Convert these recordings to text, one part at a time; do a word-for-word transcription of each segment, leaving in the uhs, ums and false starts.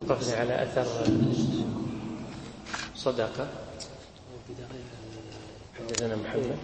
وقفنا على أثر صدقة. حدثنا محمد.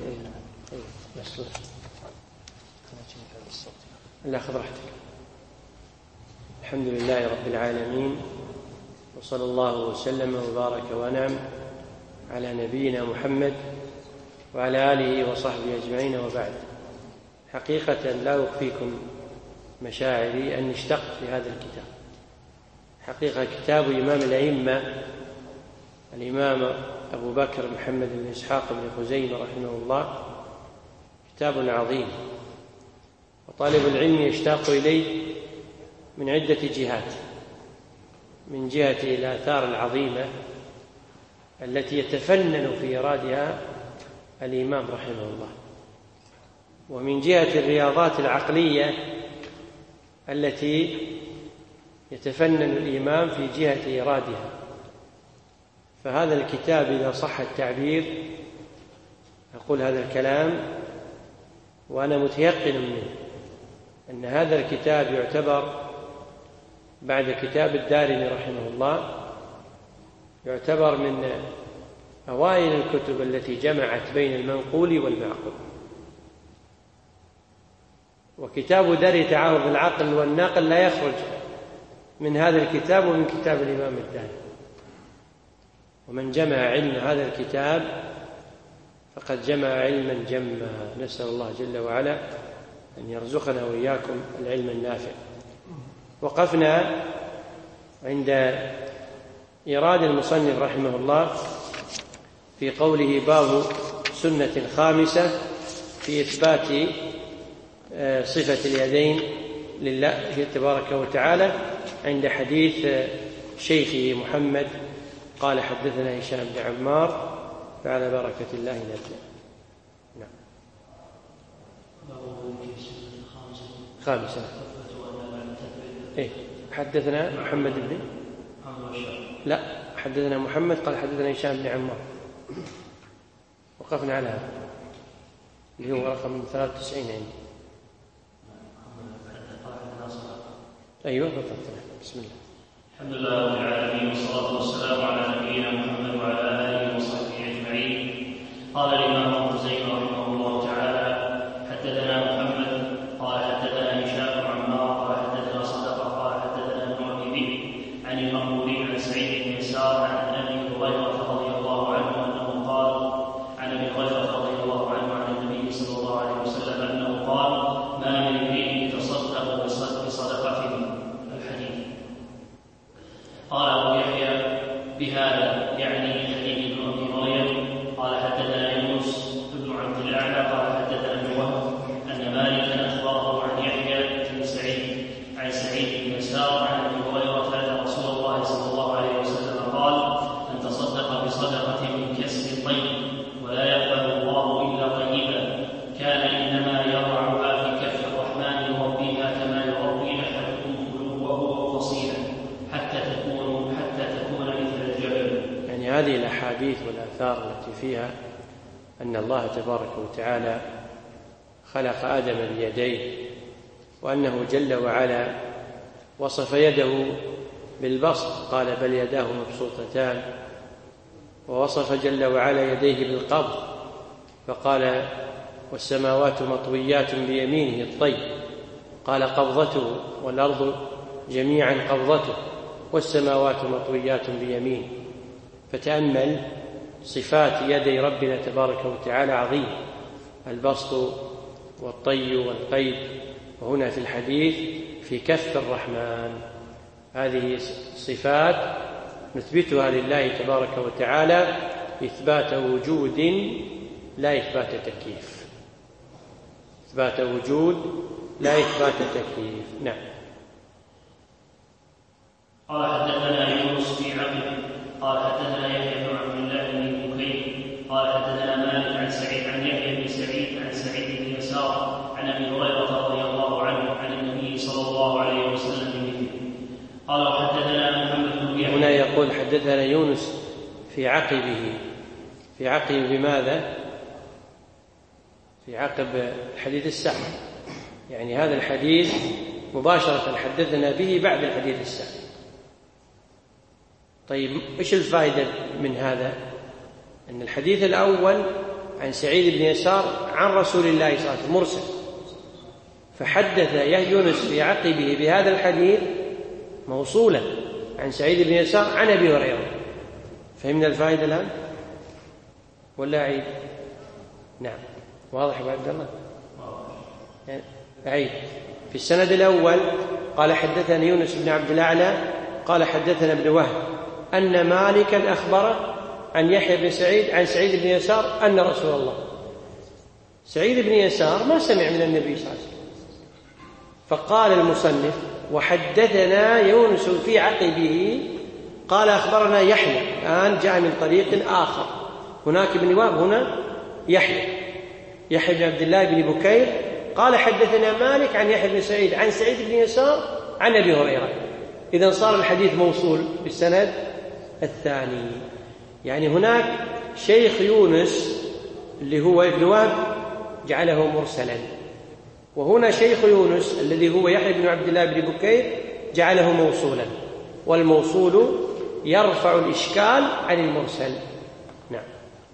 لا، خذ راحتك. الحمد لله رب العالمين، وصلى الله وسلم وبارك وانعم على نبينا محمد وعلى آله وصحبه أجمعين، وبعد. حقيقة لا أخفيكم مشاعري أني اشتقت لهذا الكتاب. حقيقة كتاب إمام الأئمة الإمام أبو بكر محمد بن إسحاق بن خزيمة رحمه الله كتاب عظيم، وطالب العلم يشتاق إليه من عدة جهات. من جهة الآثار العظيمة التي يتفنن في إيرادها الإمام رحمه الله، ومن جهة الرياضات العقلية التي يتفنن الإمام في جهة إيرادها. فهذا الكتاب إذا صح التعبير، أقول هذا الكلام وأنا متيقن منه، أن هذا الكتاب يعتبر بعد كتاب الدارمي رحمه الله يعتبر من أوائل الكتب التي جمعت بين المنقول والمعقول. وكتاب درء تعارض العقل والنقل لا يخرج من هذا الكتاب ومن كتاب الإمام الدارمي. ومن جمع علم هذا الكتاب فقد جمع علما جما. نسأل الله جل وعلا أن يرزقنا وإياكم العلم النافع. وقفنا عند إيراد المصنف رحمه الله في قوله: باب سنة خامسة في إثبات صفة اليدين لله تبارك وتعالى، عند حديث شيخه محمد قال: حدثنا هشام بن عمار، فعلى بركة الله نبدأ. نعم. خامسة. إيه؟ حدثنا محمد بن لا حدثنا محمد قال: حدثنا هشام بن عمار. وقفنا على هذا اللي هو رقم ثلاثة وتسعين عندي. أيوة بالضبط. بسم الله. الحمد لله رب العالمين، والصلاة والسلام على نبينا محمد وعلى آله وصحبه أجمعين. قال الإمام ابن خزيمة رحمه الله تعالى: حدثنا محمد قال حدثنا هشام بن عمار قال حدثنا صدقة قال حدثنا ابن أبي ذئب عن المقبوري عن سعيد بن يسار عن أبي هريرة رضي الله عنه أنه قال عن أبي هريرة رضي الله عنه عن النبي صلى الله عليه وسلم أنه قال: ما من امرئ يتصدق بصدقة. الحديث. قال أبو يحيى: بهذا يعني حديث ابن أبي مريم. قال حدثنا يونس بن عبد الأعلى قال حدثنا ابن وهب أن مالكا أخبره عن يحيى بن سعيد عن سعيد بن يسار عن أبي هريرة أن رسول الله صلى الله عليه وسلم قال: أن تصدق بصدقة من كسب الطيب ولا يقبل الله إلا طيبا، كان إنما يضعها في كف الرحمن يربيها كما يربي أحدكم فلوه فصيلا حتى تكون حتى تكون مثل الجبل. يعني هذه الأحاديث والآثار التي فيها أن الله تبارك وتعالى خلق آدم بيديه، وأنه جل وعلا وصف يده بالبسط، قال: بل يداه مبسوطتان. ووصف جل وعلا يديه بالقبض فقال: والسماوات مطويات بيمينه الطيب، قال: قبضته، والأرض جميعا قبضته، والسماوات مطويات بيمينه. فتأمل صفات يدي ربنا تبارك وتعالى عظيم: البسط والطي والقيد. وهنا في الحديث في كف الرحمن. هذه صفات نثبتها لله تبارك وتعالى إثبات وجود لا إثبات تكييف. إثبات وجود لا إثبات تكييف. نعم. قال حدثنا يونس في عبد قال حدثنا يحيى بن عبد الله بن بكير قال حدثنا مالك عن سعيد عن يحيى بن سعيد عن سعيد بن يسار عن ابي هريره رضي الله عنه عن النبي صلى الله عليه وسلم بمثله. قال وحدثنا محمد بن يحيى. هنا يقول: حدثنا يونس في عقبه. في عقب بماذا؟ في عقب الحديث السابق، يعني هذا الحديث مباشرة حدثنا به بعد الحديث السابق. طيب إيش الفائدة من هذا؟ أن الحديث الأول عن سعيد بن يسار عن رسول الله صلى الله عليه وسلم مرسل، فحدث يونس في عقبه بهذا الحديث موصولا عن سعيد بن يسار عن أبي هريرة. فهمنا الفائدة الآن ولا أعيد؟ نعم واضح يا عبد الله؟ أعيد. في السند الأول قال حدثنا يونس بن عبد الأعلى قال حدثنا ابن وهب أن مالكا أخبره عن يحيى بن سعيد عن سعيد بن يسار أن رسول الله. سعيد بن يسار ما سمع من النبي صلى الله عليه وسلم، فقال المصنف وحدثنا يونس في عقبه قال أخبرنا يحيى، الآن جاء من طريق آخر، هناك ابن وهب هنا يحيى يحيى بن عبد الله بن بكير قال حدثنا مالك عن يحيى بن سعيد عن سعيد بن يسار عن أبي هريرة. إذن صار الحديث موصول بالسند الثاني. يعني هناك شيخ يونس اللي هو ابن وهب جعله مرسلا، وهنا شيخ يونس الذي هو يحيى بن عبد الله بن بكير جعله موصولا، والموصول يرفع الإشكال عن المرسل. نعم.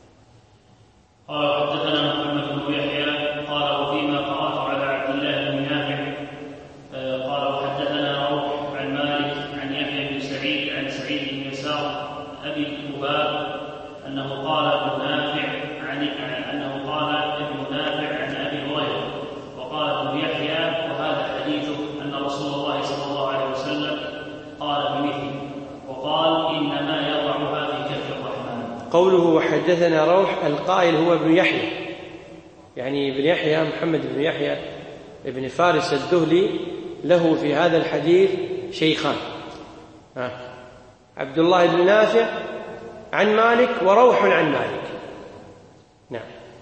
قال حدثنا محمد بن يحيى قال وفيما قرأت على عبد الله بن نافع قال وحدثنا روح عن مالك عن يحيى بن سعيد عن سعيد بن يسار أبي الكباب أنه قال ابن نافع عن أنه قال ابن نافع عن أبي هريرة وقال ابن يحيى وهذا حديثه أن رسول الله صلى الله عليه وسلم قال بمثله وقال إنما يضعها في كف الرحمن. قوله وحدثنا روح القائل هو ابن يحيى، يعني ابن يحيى محمد بن يحيى ابن فارس الدهلي له في هذا الحديث شيخان، عبد الله بن نافع عن مالك وروح عن مالك. نعم.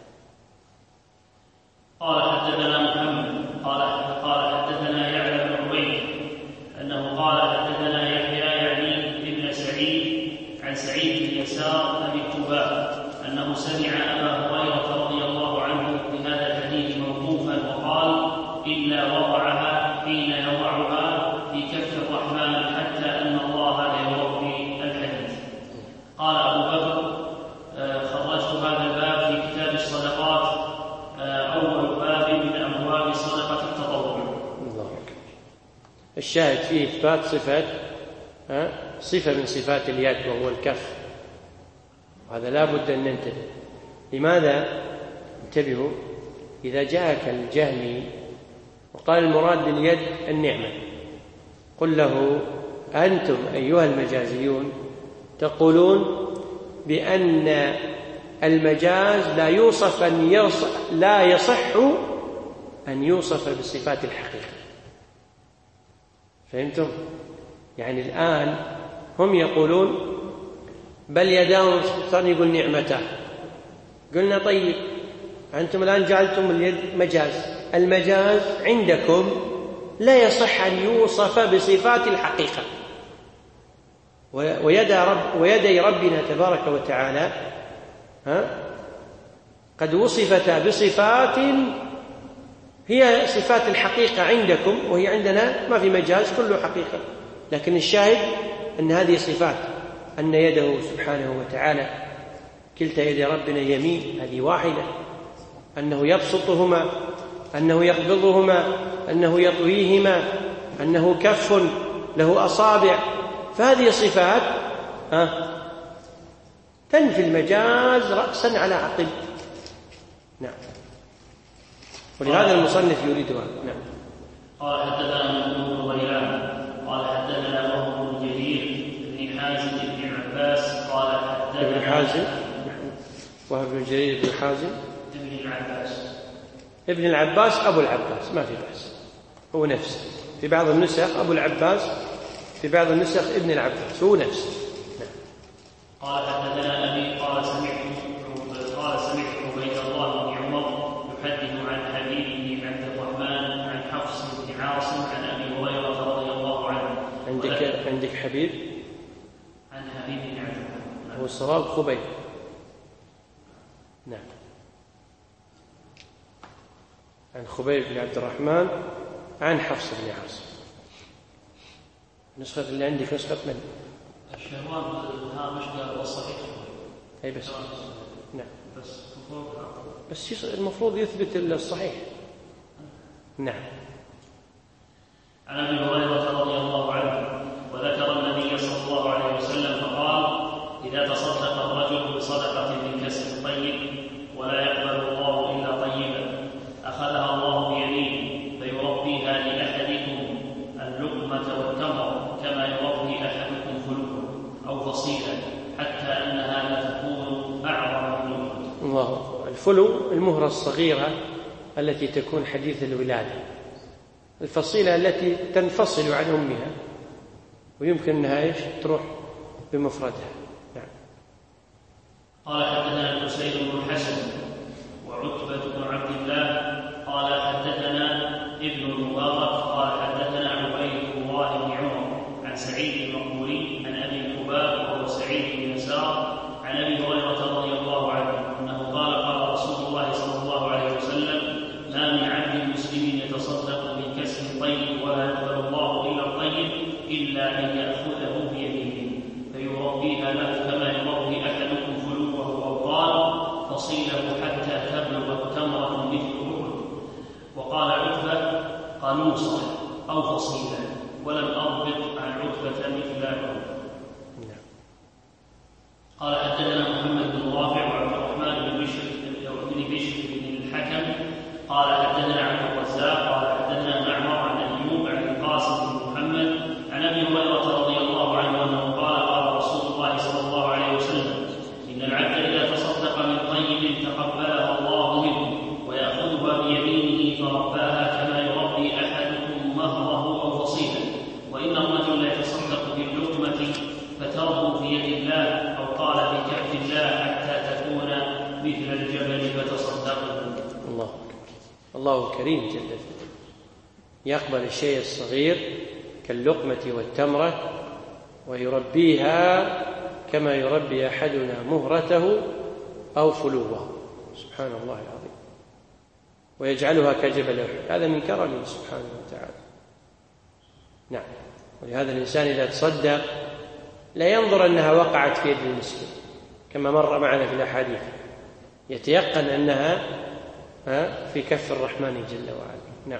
قال حدثنا محمد قال قال حدثنا يعلى بن عبيد انه قال حدثنا يحيى يعني ابن سعيد عن سعيد بن يسار ابي الكباب انه سمع ابا هريره رضي الله عنه بهذا الحديث موقوفا وقال الا وضعها حين يضعها في كف الرحمن حتى ان الله لا يرضي الحديث. قال ابو بكر خرجت هذا الباب في كتاب الصدقات اول باب من ابواب صدقه التطوع. الله أكبر. الشاهد فيه اثبات صفه صفه من صفات اليد وهو الكف، وهذا لا بد ان ننتبه. لماذا؟ انتبهوا، اذا جاءك الجهمي وقال المراد باليد النعمه قل له انتم ايها المجازيون تقولون بأن المجاز لا يوصف أن يصح لا يصح أن يوصف بصفات الحقيقة. فهمتم؟ يعني الآن هم يقولون بل يداه مبسوطتان يقول نعمتان. قلنا طيب أنتم الآن جعلتم اليد مجاز، المجاز عندكم لا يصح أن يوصف بصفات الحقيقة، ويدي رب ويدي ربنا تبارك وتعالى ها قد وصفتا بصفات هي صفات الحقيقة عندكم، وهي عندنا ما في مجاز كله حقيقة. لكن الشاهد أن هذه صفات، أن يده سبحانه وتعالى كلتا يد ربنا يمين، هذه واحدة، أنه يبسطهما، أنه يقبضهما، أنه يطويهما، أنه كف له أصابع، فهذه صفات أه تنفي المجاز رأسا على عقب. نعم. ولهذا المصنف يريدها. نعم. قال حدثنا ابن غيلان قال حدثنا وهو بن جرير بن حازم بن عباس قال حدثنا ابن حازم وهو بن جرير بن حازم ابن العباس ابن العباس أبو العباس، ما في بأس، هو نفسه. في بعض النسخ أبو العباس، في بعض النسخ ابن العباس، هو نفسه. نعم. قال حدثنا أبي قال سمعت قال سمعت عبيد الله بن عمر يحدث عن حبيب بن عبد الرحمن عن حفص بن عاصم عن أبي هريرة رضي الله عنه. عندك عندك حبيب؟ عن حبيب بن عبد الرحمن. هو الصواب خبيب. نعم. عن خبيب بن عبد الرحمن عن حفص بن عاصم. نسخة اللي عندك نسخة من؟ الشهوان الهامش قال والصحيح أي بس نعم بس بس المفروض يثبت الصحيح. نعم. عن ابي هريره رضي الله عنه وذكر النبي صلى الله عليه وسلم فقال: اذا تصدق الرجل بصدقه من كسب طيب ولا يقبل الله الا طيبا اخذها الله بيمينه فيربيها لاحدكم اللقمه والتمر كما يربي احدكم فلوه او فصيلا حتى انها لتكون اعظم من اللقمه. الله. الفلو المهرة الصغيرة التي تكون حديث الولادة، الفصيلة التي تنفصل عن أمها ويمكن أنها إيش تروح بمفردها. نعم. قال حدثنا الحسين بن الحسن وعتبة بن عبد الله قال حدثنا ابن المبارك قال حدثنا عبيد الله بن عمر عن سعيد المقبوري عن أبي الحباب وهو سعيد بن يسار عن أبي هريرة رضي الله عنه أنه قال قال رسول الله صلى الله عليه وسلم: ما من عبد مسلم يتصدق من كسب طيب ولا يقبل الله إلا الطيب إلا أن يأخذه بيمينه فيربيها له كما يربي أحدكم فلوه أو قال فصيله حتى تبلغ تمرة مثل أحد. وقال عتبة: قانوصا أو فصيلا، ولم أضبط عن عتبة مثل أحد. قال حدثنا محمد بن رافع وعبد الرحمن بن بشر بن بشر بن الحكم قال حدثنا عبد الرزاق قال حدثنا معمر عن ايوب عن القاسم بن محمد عن ابي هريره رضي الله عنه انه قال قال رسول الله صلى الله عليه وسلم: ان العبد اذا تصدق من طيب تقبلها الله منه وياخذها بيمينه فرباها كما يربي احدكم مهره او فصيلا، وان الرجل لا يتصدق باللقمه فتربو في يد الله أو قال في كف الله حتى تكون مثل الجبل فتصدقوا. الله الله كريم جل وعلا، يقبل الشيء الصغير كاللقمة والتمرة ويربيها كما يربي أحدنا مهرته أو فلوه، سبحان الله العظيم، ويجعلها كجبل أحد. هذا من كرمه سبحانه وتعالى. نعم. ولهذا الإنسان إذا تصدق لا ينظر أنها وقعت في يد المسكين كما مر معنا في الأحاديث، يتيقن أنها في كف الرحمن جل وعلا. نعم.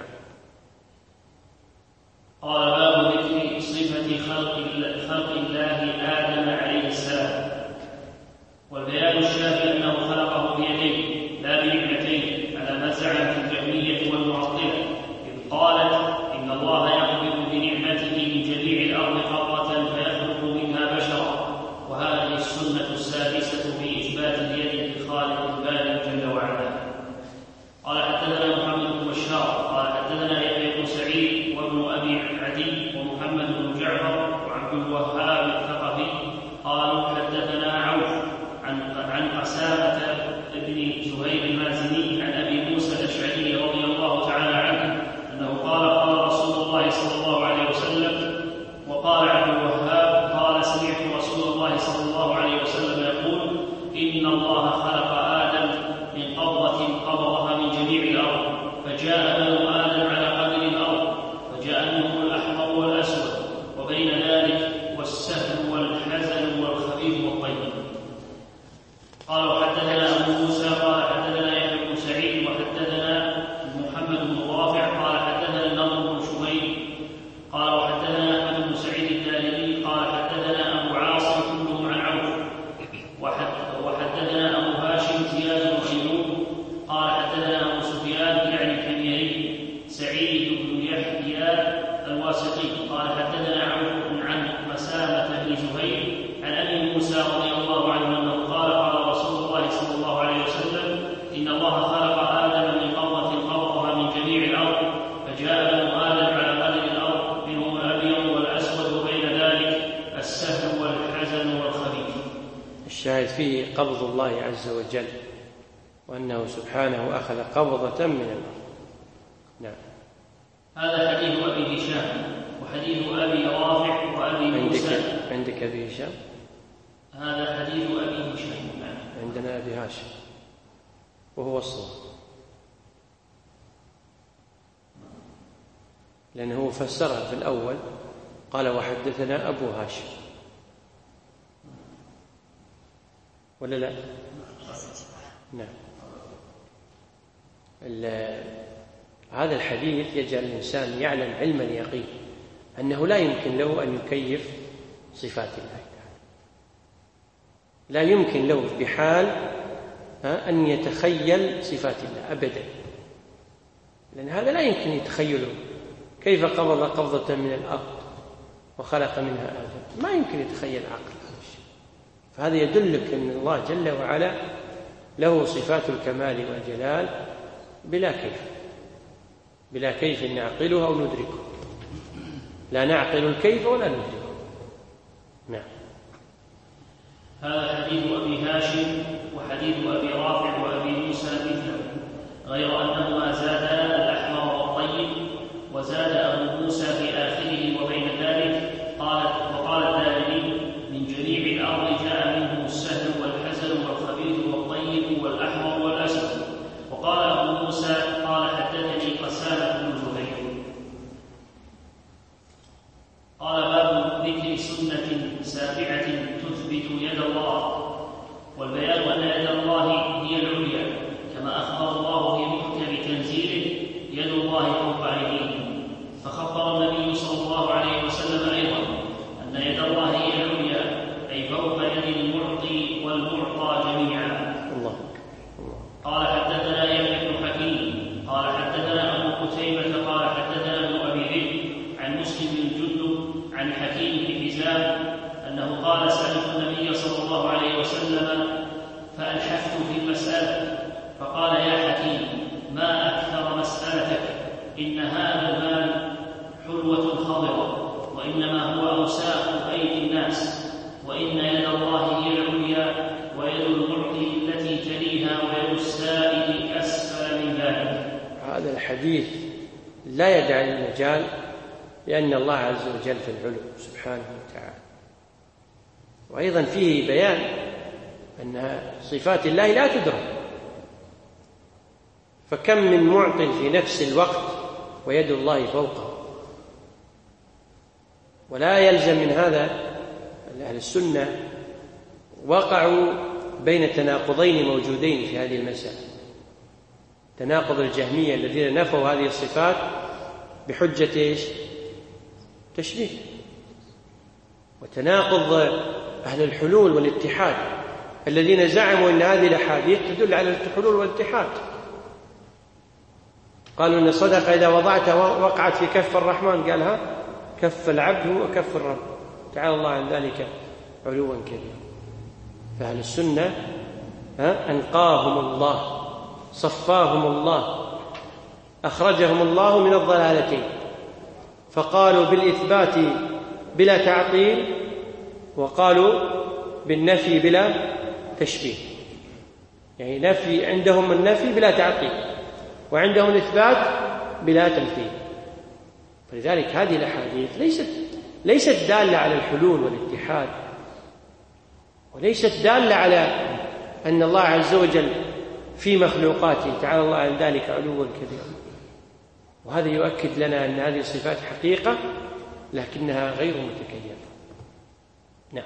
قال: باب ذكر صفة خلق خلق الله آدم عليه السلام. والبيان الشافي أنه خلقه بيديه لا بنعمتين على ما زعمت الجهمية والمعطلة إذ قالت إن الله يقبض بنعمته من جميع الأرض قبضة فيخلق منها بشرا، وهذه السنة السادسة في إثبات اليد لخالق الباري جل وعلا. قال حدثنا محمد بن بشار قال حدثنا يحيى بن سعيد وابن أبي عدي ومحمد بن جعفر وعبد الوهاب الثقفي قالوا حدثنا عوف عن عن قسامة بن زهير المازني عن أبي موسى الأشعري رضي الله تعالى عنه أنه قال قال رسول الله صلى الله عليه وسلم. وقال عبد الوهاب قال سمعت رسول الله صلى الله عليه وسلم يقول: إن الله خلق آدم من قبضة قبضها من جميع الأرض فجاء بنو آدم على قدر الأرض فجاء منهم الأحمر والأسود وبين ذلك والسهل والحزن والخفيف والطيب. قال وحدثنا أبو موسى قال حدثنا يحيى بن سعيد وحدثنا محمد بن رافع قال حدثنا النضر بن شميل قال وحدثنا أحمد بن سعيد الدارمي قال حدثنا أبو عاصم كلهم عن عوف وحدثنا أبو هاشم زياد بن أيوب قال حدثنا أبو سفيان يعني الحميري سعيد بن يحيى الواسطي قال حدثنا عوف عن مسامة بن زهير عن أبي موسى رضي الله عنه أنه قال قال رسول الله صلى الله عليه وسلم: إن الله خلق آدم من قبضة قبضها من جميع الأرض فجاء بنو آدم على قدر الأرض منهم الأبيض والأسود وبين ذلك السهل والحزن والخبيث. الشاهد فيه قبض الله عز وجل، وأنه سبحانه أخذ قبضة من الأرض. نعم. هذا حديث أبي هشام وحديث أبي رافع وأبي موسى. عندك أبي هشام؟ هذا حديث أبي هشام. عندنا أبي هاشم وهو الصواب، لأنه فسرها في الأول قال وحدثنا أبو هاشم، ولا لا؟ نعم. هذا الحديث يجعل الإنسان يعلم علم اليقين أنه لا يمكن له أن يكيف صفات الله تعالى، لا يمكن له بحال أن يتخيل صفات الله أبدا، لأن هذا لا يمكن يتخيله. كيف قبض قبضة من الأرض وخلق منها آدم؟ ما يمكن يتخيل عقل هذا الشيء. فهذا يدلك أن الله جل وعلا له صفات الكمال والجلال بلا كيف، بلا كيف نعقلها أو ندركه، لا نعقل الكيف ولا ندركه. نعم. هذا حديث أبي هاشم وحديث أبي رافع وأبي موسى مثله، غير أنهما زادا الأحمر والطيب، وزاد أبو موسى في آخره وبين ذلك قال وقال الدارمي من جميع الأرض جاء منهم السهل والحزن والخبيث والطيب والأحمر والأسود. وقال أبو موسى قال حدثني قسامة بن زهير. قال باب ذكر سنة سابعة تثبت يد الله، والبيان أن يد الله هي العليا، كما أخبر الله في محكم تنزيله يد الله فوق أيديهم، فخبر النبي صلى الله عليه وسلم أيضا أن يد الله هي العليا، أي فوق يد المعطي والمعطى جميعا. الله. قال حدثنا يحيى بن حكيم قال حدثنا أبو قتيبة قال حدثنا ابن أبي ذئب عن مسلم بن جندب عن حكيم بن حزام أنه قال سألت النبي صلى الله عليه وسلم فألحفت في المسألة، فقال يا حكيم ما أكثر مسألتك، إن هذا المال حلوة خضرة، وإنما هو أوساخ أيدي الناس، وإن يد الله هي العليا، ويد المعطي التي تليها، ويد السائل أسفل من ذلك. هذا الحديث لا يدعي المجال، لأن الله عز وجل في العلو سبحانه وتعالى. وأيضا فيه بيان أن صفات الله لا تدرك، فكم من معط في نفس الوقت ويد الله فوقه. ولا يلزم من هذا أهل السنة وقعوا بين تناقضين موجودين في هذه المسألة: تناقض الجهمية الذين نفوا هذه الصفات بحجة إيش؟ تشبيه، وتناقض أهل الحلول والاتحاد الذين زعموا أن هذه الأحاديث تدل على الحلول والاتحاد. قالوا أن الصدقة إذا وضعتها وقعت في كف الرحمن، قالها كف العبد هو كف الرب، تعالى الله عن ذلك علوا كبيرا. فأهل السنة أنقاهم الله، صفاهم الله، أخرجهم الله من الضلالتين، فقالوا بالإثبات بلا تعطيل، وقالوا بالنفي بلا تشبيه. يعني نفي عندهم النفي بلا تعطيل، وعندهم الإثبات بلا تمثيل. فلذلك هذه الأحاديث ليست ليست دالة على الحلول والاتحاد، وليست دالة على أن الله عز وجل في مخلوقاته تعالى الله عن ذلك علوا كبيرا. وهذا يؤكد لنا أن هذه الصفات حقيقة لكنها غير متكيفة. نعم.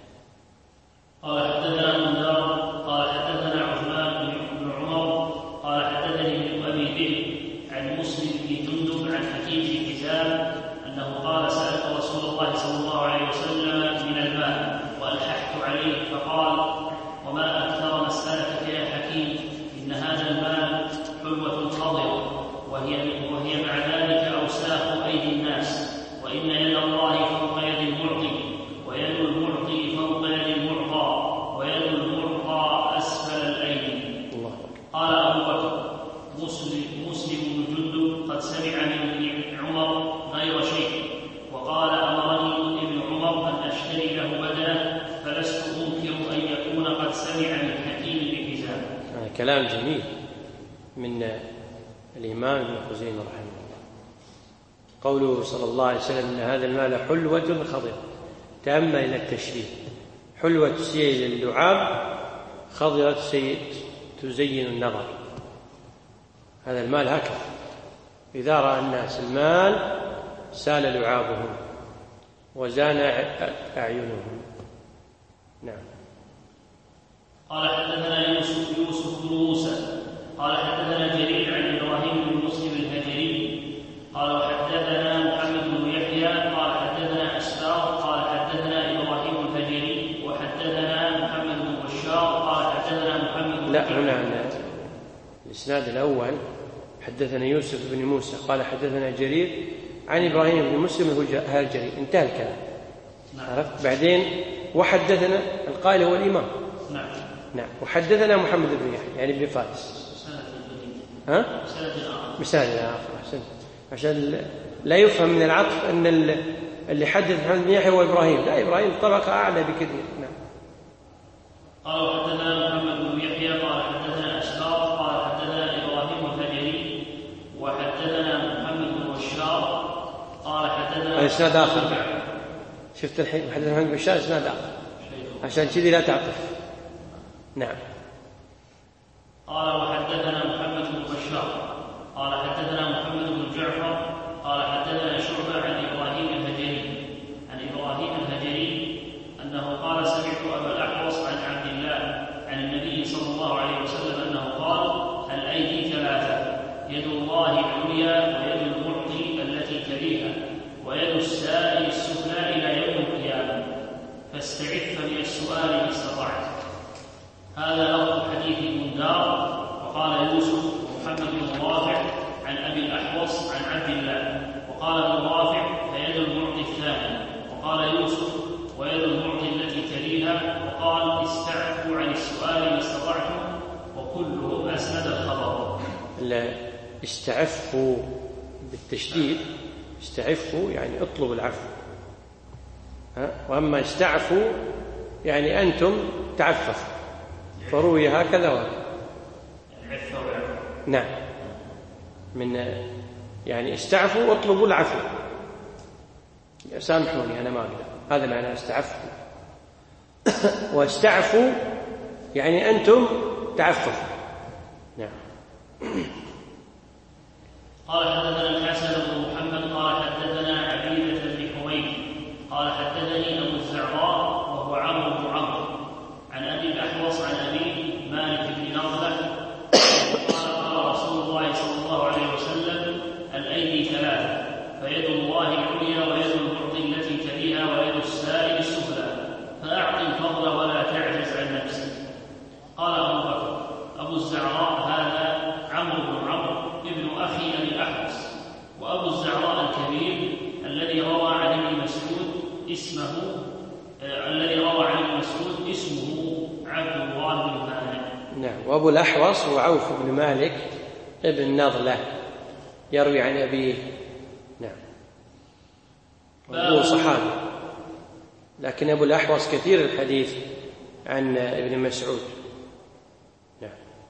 قال حدثنا مندار قال حدثنا عثمان بن عمر قال حدثني ابن أبي ذئب عن مسلم بن جندب عن حكيم بن حزام أنه قال سألت رسول الله صلى الله عليه وسلم من المال وألححت عليه، فقال وما أكثر مسألتك يا حكيم، إن هذا المال حلوة خضرة، وهي, وهي مع ذلك أوساخ أيدي الناس، وإن يد الله فوق يد المعطي، ويد المعطي فوق يد المعطى، ويد المعطى أسفل الأيدي. قال أبو بكر مسلم, مسلم بن جندب قد سمع من ابن عمر غير شيء، وقال أمرني ابن عمر أن أشتري له بدنه، فلست أنكر أن يكون قد سمع من حكيم بن حزام. كلام جميل من الإمام ابن خزيمة رحمه الله. قوله صلى الله عليه وسلم إن هذا المال حلوة خضرة، تأمل إلى التشبيه: حلوة سيل اللعاب، خضرة سيل تزين النظر. هذا المال هكذا، إذا رأى الناس المال سال لعابهم وزان أعينهم. نعم. قال حدثنا يوسف يوسف بن موسى قال حدثنا جرير عن إبراهيم بن مسلم الهجري قال وحدثنا محمد بن يحيى قال حدثنا أسباط قال حدثنا إبراهيم الهجري وحدثنا محمد بن بشار قال حدثنا محمد بن لا هنا الإسناد الأول حدثنا يوسف بن موسى قال حدثنا جرير عن إبراهيم بن مسلم الهجري، انتهى الكلام. عرفت؟ بعدين وحدثنا القائل هو الإمام. نعم نعم. وحدثنا محمد بن يحيى يعني ابن فارس. ها؟ بسند آخر. أحسنت. عشان لا يفهم من العطف أن اللي حدث محمد بن يحيى هو إبراهيم، لا، إبراهيم طبقة أعلى بكثير. نعم. قال وحدثنا محمد بن يحيى قال حدثنا أسباط قال حدثنا إبراهيم الهجري وحدثنا محمد بن بشار قال حدثنا إسناد آخر. شفت الحين حدثنا محمد بن بشار إسناد آخر عشان كذي لا تعطف. نعم. قال وحدثنا محمد بن بشار قال حدثنا محمد بن جعفر قال حدثنا شعبة عن إبراهيم الهجري عن إبراهيم الهجري أنه قال سمعت أبا الأحوص عن عبد الله عن النبي صلى الله عليه وسلم أنه قال الأيدي ثلاثة، يد الله العليا ويد المعطي التي تليها ويد السائل السفلى إلى يوم القيامة، فاستعف من السؤال ما استطعت. هذا لفظ حديث بندار. وقال يوسف ومحمد بن رافع عن أبي الأحوص عن عبد الله، وقال ابن رافع فيد المعطي الثاني، وقال يوسف ويد المعطي التي تليها، وقال استعفوا عن السؤال ما استطعتم، وكلهم أسند الخبر. استعفوا بالتشديد، استعفوا يعني اطلبوا العفو، وأما استعفوا يعني أنتم تعففوا، فروي هكذا وهكذا. نعم، من يعني استعفوا واطلبوا العفو، سامحوني أنا ما أقدر، هذا معنى استعفوا. واستعفوا يعني أنتم تعففوا. نعم. قال حدثنا الحسن بن محمد قال حدثنا عبيدة بن حميد قال حدثني أبو الزعراء وهو عمرو بن عمرو عن أبي الأحوص عن أبيه مالك بن نضلة قال قال رسول الله صلى الله عليه وسلم الأيدي ثلاثة، فيد الله العليا ويد المعطي التي تليها ويد السائل السفلى، فأعط الفضل ولا تعجز عن نفسك. قال أبو بكر أبو الزعراء هذا عمرو بن عمرو ابن أخي أبي الأحوص، وأبو الزعراء الكبير الذي روى عن ابن مسعود اسمه آه الذي روى عن ابن مسعود اسمه عبد الله بن مالك. نعم. وأبو الأحوص هو عوف بن مالك ابن نضلة يروي عن أبيه. نعم. وهو صحابي، لكن أبو الأحوص كثير الحديث عن ابن مسعود. نعم.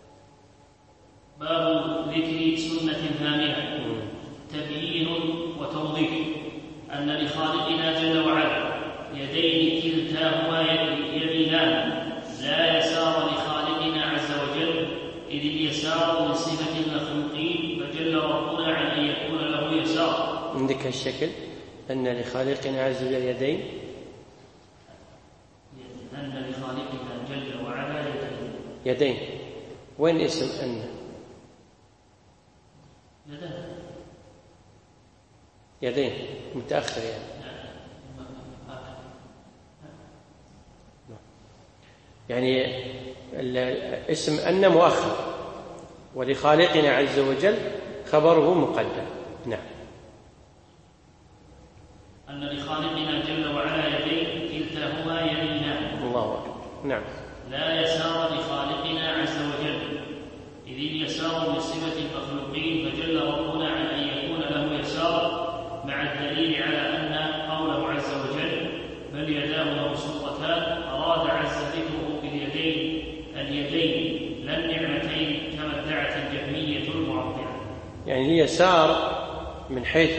باب ذكر سنة ثامنة تبيين وتوضيح أن لخالقنا جل وعلا يدين كلتاهما يمينان لا يسار لخالقنا عز وجل، إذ اليسار من صفة المخلوقين فجل ربنا عن أن يكون له يسار. عندك الشكل أن لخالقنا عز وجل يدين، أن لخالقنا جل وعلا يدين. يدين وين اسم أن؟ يدين يدين متأخر يعني. يعني الاسم أن مؤخر، ولخالقنا عز وجل خبره مقدم. نعم. أن لخالقنا جل وعلا يدين كلتاهما يمينان. الله أكبر. نعم. لا يسار لخالقنا عز وجل، إذ اليسار من صفة المخلوقين فجل ربنا عن أن يكون له يسار، مع الدليل على أن قوله عز وجل بل يداه مبسوطتان أراد عز ذكره باليدين اليدين لا النعمتين كما ادعت الجهمية المعطلة. يعني اليسار من حيث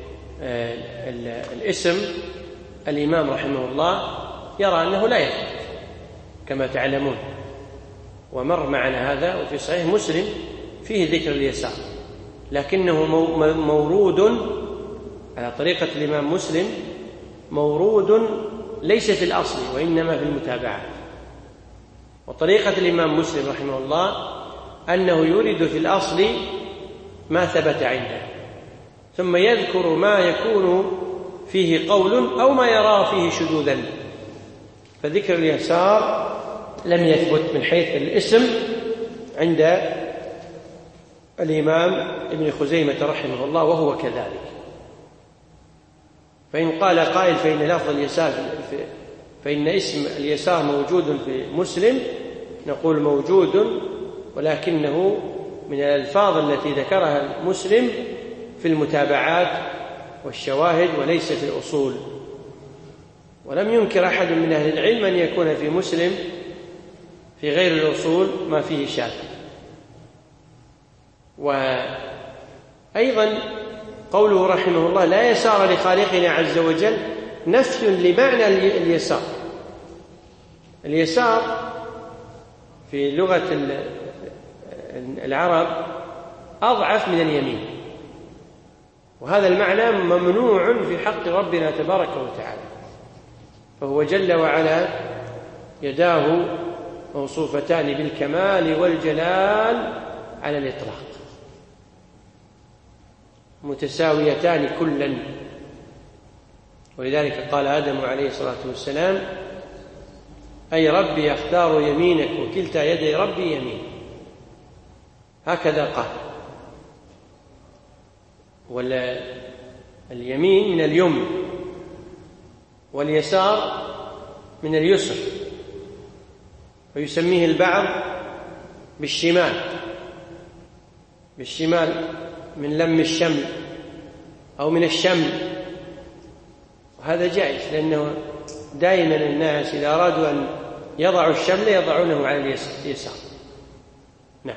الاسم الإمام رحمه الله يرى أنه لا يثبت كما تعلمون، ومر معنا هذا، وفي صحيح مسلم فيه ذكر اليسار، لكنه مورود على طريقة الإمام مسلم، مورود ليس في الأصل وإنما في المتابعات. وطريقة الإمام مسلم رحمه الله أنه يورد في الأصل ما ثبت عنده، ثم يذكر ما يكون فيه قول أو ما يرى فيه شذوذا. فذكر اليسار لم يثبت من حيث الاسم عند الإمام ابن خزيمة رحمه الله، وهو كذلك. فإن قال قائل فإن لفظ اليسار فإن اسم اليسار موجود في مسلم، نقول موجود، ولكنه من الألفاظ التي ذكرها مسلم في المتابعات والشواهد وليس في الأصول. ولم ينكر أحد من أهل العلم أن يكون في مسلم في غير الأصول ما فيه شاذ. وأيضا قوله رحمه الله لا يسار لخالقنا عز وجل نفي لمعنى اليسار. اليسار في لغة العرب أضعف من اليمين، وهذا المعنى ممنوع في حق ربنا تبارك وتعالى، فهو جل وعلا يداه موصوفتان بالكمال والجلال على الإطلاق، متساويتان كلا. ولذلك قال آدم عليه الصلاة والسلام أي ربي أختار يمينك وكلتا يدي ربي يمين، هكذا قال. واليمين من اليمن واليسار من اليسر، ويسميه البعض بالشمال، بالشمال من لم الشمل أو من الشمل، وهذا جائز، لأنه دائما الناس إذا أرادوا أن يضعوا الشمل يضعونه على اليسار. نعم.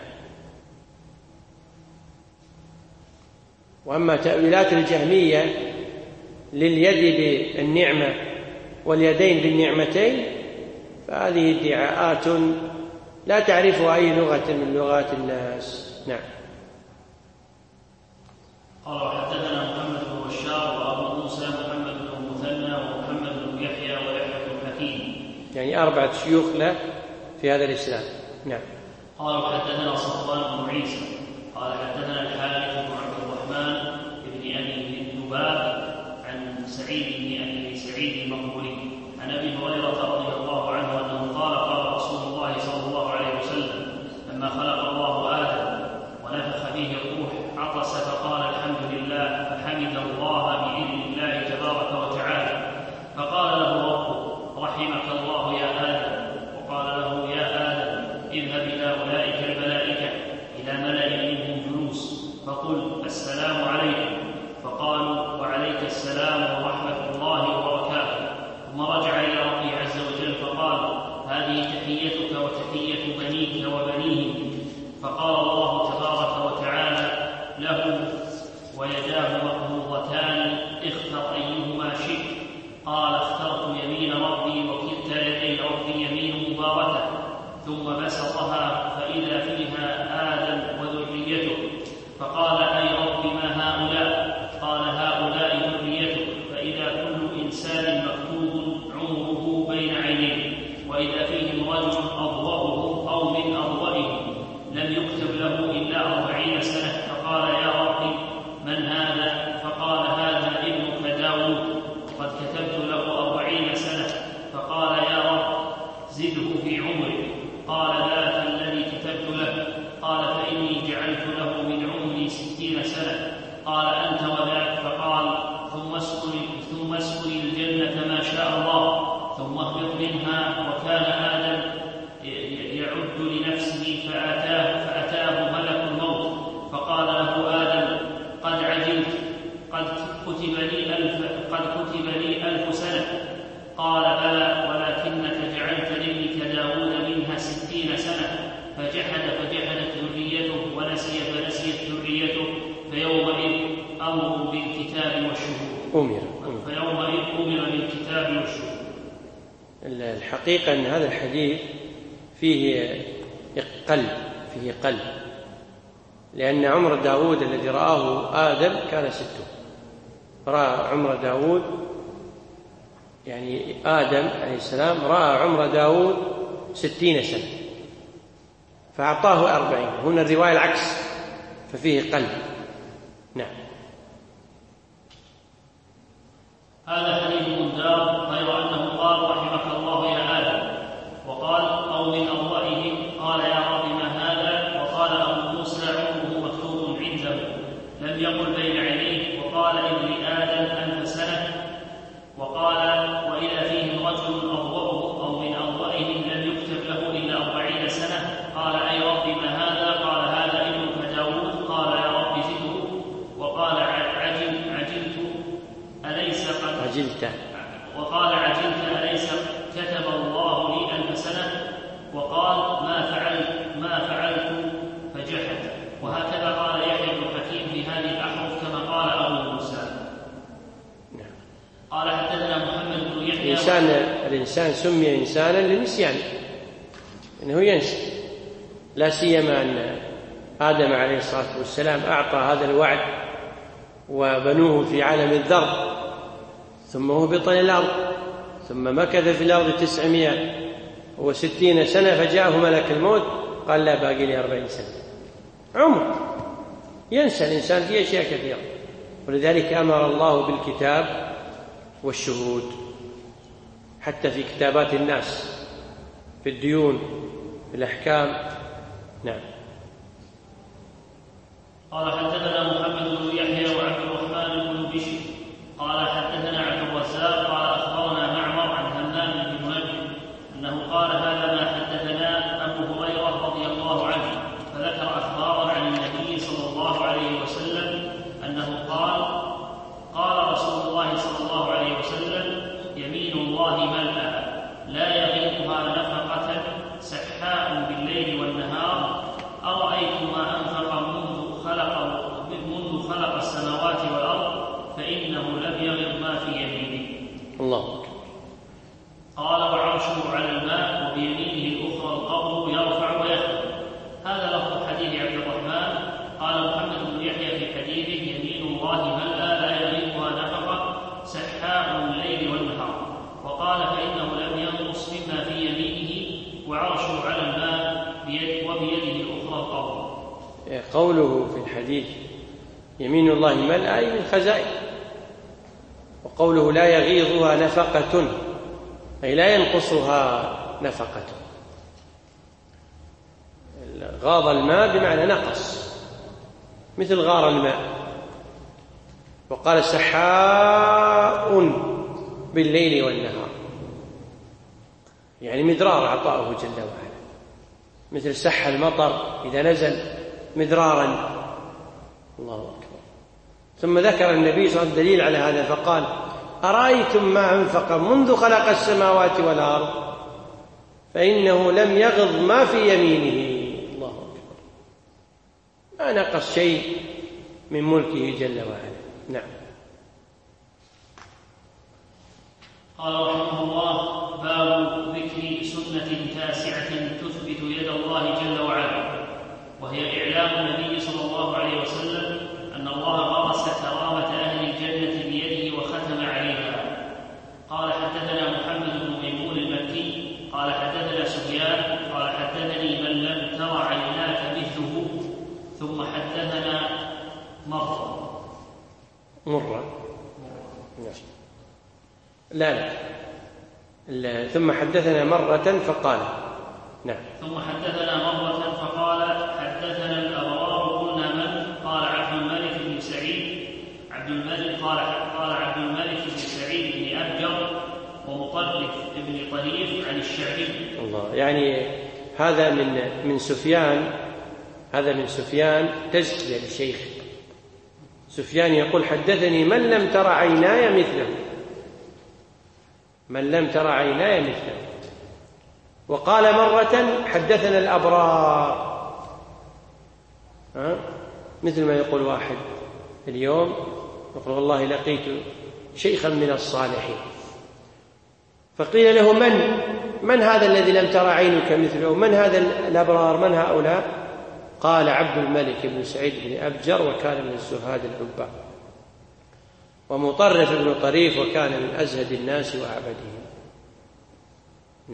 وأما تأويلات الجهمية لليد بالنعمة واليدين بالنعمتين فهذه ادعاءات لا تعرفها أي لغة من لغات الناس. نعم. قال وحدثنا محمد بن بشار وأبو موسى محمد بن مثنى ومحمد بن يحيى ويحيى بن حكيم، يعني أربعة شيوخ له في هذا الإسلام. نعم. قال وحدثنا صفوان بن عيسى قال حدثنا الحارث بن عبد الرحمن بن أبي ذباب عن سعيد بن أبي سعيد المقبوري عن أبي هريرة رضي الله عنه أنه قال قال رسول الله صلى الله عليه وسلم لما خلق الله آدم ونفخ فيه الروح عطس فقال الحمد لله، فحمد الله بإذن الله تبارك وتعالى، فقال له ربه رحمك الله يا آدم، وقال له يا آدم اذهب إلى أولئك الملائكة إلى ملأ منهم جلوس فقل السلام عليكم، فقالوا وعليك السلام ورحمة الله وبركاته، ثم رجع إلى ربه عز وجل فقال هذه تحيتك وتحية بنيك وبنيهم، فقال الله تبارك وتعالى له ويداه مقبوضتان اختر أيهما شئت، قال اخترت يمين ربي وكلتا يدي ربي يمين مباركة، ثم بسطها فإذا فيها آدم وذريته، فقال أي رب ما هؤلاء؟ قال هؤلاء ذريتك، فإذا كل إنسان مكتوب عمره بين عينيه، وإذا فيهم رجل أضوأه أو من أضوئهم لم يكتب له إلا أربعين سنة، فقال يا رب من هذا؟ فقال هذا ابنك داود قد كتبت له أربعين سنة، فقال يا رب زده في عمره، قال لا فالذي كتبت له، قال فإني جعلت له من عمري ستين سنة، قال أنت وذاك، فقال ثم اسكن ثم اسكن الجنة ما شاء الله، ثم اهبط منها، وكان آدم يعد لنفسه فأتاه, فأتاه ملك الموت فقال له آدم قد عجلت، قد كتب لي ألف, قد كتب لي ألف سنة، قال بلى ولكنك جعلت لابنك داود منها ستين سنة، فجحد فجحدت ذريته ونسي فنسيت ذريته، فيومئذ أمر بالكتاب والشهود أمر فيومئذ أمر بالكتاب والشهود. الحقيقة أن هذا الحديث فيه قلب فيه قلب لأن عمر داود الذي رآه آدم كان ستة، رأى عمر داود يعني آدم عليه السلام رأى عمر داود ستين سنة فأعطاه أربعين. هنا الرواية العكس ففيه قلب. نعم. هذا حديث مندار غير أنه قال رحمك الله يا آدم، وقال أو من أضوئهم، قال يا رب ما هذا، وقال أبو موسى عمره مكتوب عنده، لم يقل بين عينيه، وقال ابن آدم ألف سنة، وقال وإذا فيهم رجل أضوأه أو من أضوئهم لم يكتب له إلا أربعين سنة، قال أي رب ما هذا، قال هذا ابنك داود، قال يا رب زده، وقال عجل عجلت أليس قد عجلت وقال عجلت أليس كتب الله لي ألف سنة، وقال ما فعلت ما فعلت فجحد. وهكذا قال يحيى بن حكيم في هذه الأحرف كما قال أبو موسى. قال حدثنا محمد بن يحيى. الإنسان, الإنسان سمي إنسانا للنسيان، إنه ينسى، لا سيما أن آدم عليه الصلاة والسلام أعطى هذا الوعد وبنوه في عالم الذر، ثم هبط إلى الأرض، ثم مكث في الأرض تسعمائة وستين سنة، فجاءه ملك الموت قال لا باقي لي أربعين سنة. عمر ينسى الإنسان في أشياء كثيرة، ولذلك أمر الله بالكتاب والشهود حتى في كتابات الناس، في الديون، في الأحكام. نعم. قال حدثنا محمد بن يحيى وعبد الرحمن بن بشر قال حدثنا عبد الرزاق قال أخبرنا معمر عن همام بن منبه أنه قال هذا ما حدثنا أبو هريرة رضي الله عنه، فذكر أخبارا عن النبي صلى الله عليه وسلم أنه قال قال رسول الله صلى الله عليه وسلم يمين الله ملأى لا يغيضها نفقة سحاء بالليل والنهار، أرأيتم ما أنفق منذ خلق منذ خلق السماوات والأرض فإنه لم يغض ما في يمينه. الله. قال وعرشه على الماء وبيمينه الأخرى القبر يرفع ويخفض. هذا لفظ حديث عبد الرحمن. قال محمد بن يحيى في حديثه يمين الله ملأى لا يغيضها نفقة سحاء الليل والنهار، وقال فإنه لم ينقص مما في يمينه وعرشه على الماء بيد وبيده الأخرى القبر. قوله في الحديث يمين الله ملأى أي من خزائن، وقوله لا يغيضها نفقة أي لا ينقصها نفقة. غاض الماء بمعنى نقص، مثل غار الماء. وقال سحاء بالليل والنهار، يعني مدرار عطاؤه جل وعلا، مثل سح المطر إذا نزل مدرارا. الله أكبر. ثم ذكر النبي صلى الله عليه وسلم دليل على هذا فقال أرأيتم ما أنفق منذ خلق السماوات والأرض فإنه لم يغض ما في يمينه. الله أكبر. ما نقص شيء من ملكه جل وعلا. نعم. قال رحمه الله باب ذكر سنة تاسعة تثبت يد الله جل وعلا، وهي إعلام النبي صلى الله عليه وسلم أن الله غرس كرامة أهل الجنة بيده وختم عليها. قال حدثنا محمد بن ميمون المكي قال حدثنا سفيان قال حدثني من لم تر عيناك مثله، ثم حدثنا مرة مرة لا لا ثم حدثنا مرة فقال نعم ثم حدثنا مرة فقال حدثنا الأبرار قلنا من؟ قال عبد الملك بن سعيد عبد الملك قال قال عبد الملك بن سعيد بن أبجر ومطرف بن طريف عن الشعبي. الله. يعني هذا من من سفيان هذا من سفيان تزكية للشيخ. سفيان يقول حدثني من لم تر عيناي مثله، من لم تر عيناي مثله. وقال مرة حدثنا الأبرار، ها؟ مثل ما يقول واحد اليوم يقول والله لقيت شيخا من الصالحين، فقيل له من من هذا الذي لم تر عينك مثله، من هذا الأبرار، من هؤلاء؟ قال عبد الملك بن سعيد بن أبجر وكان من الزهاد العباد، ومطرف بن طريف وكان من أزهد الناس وأعبدهم. نعم.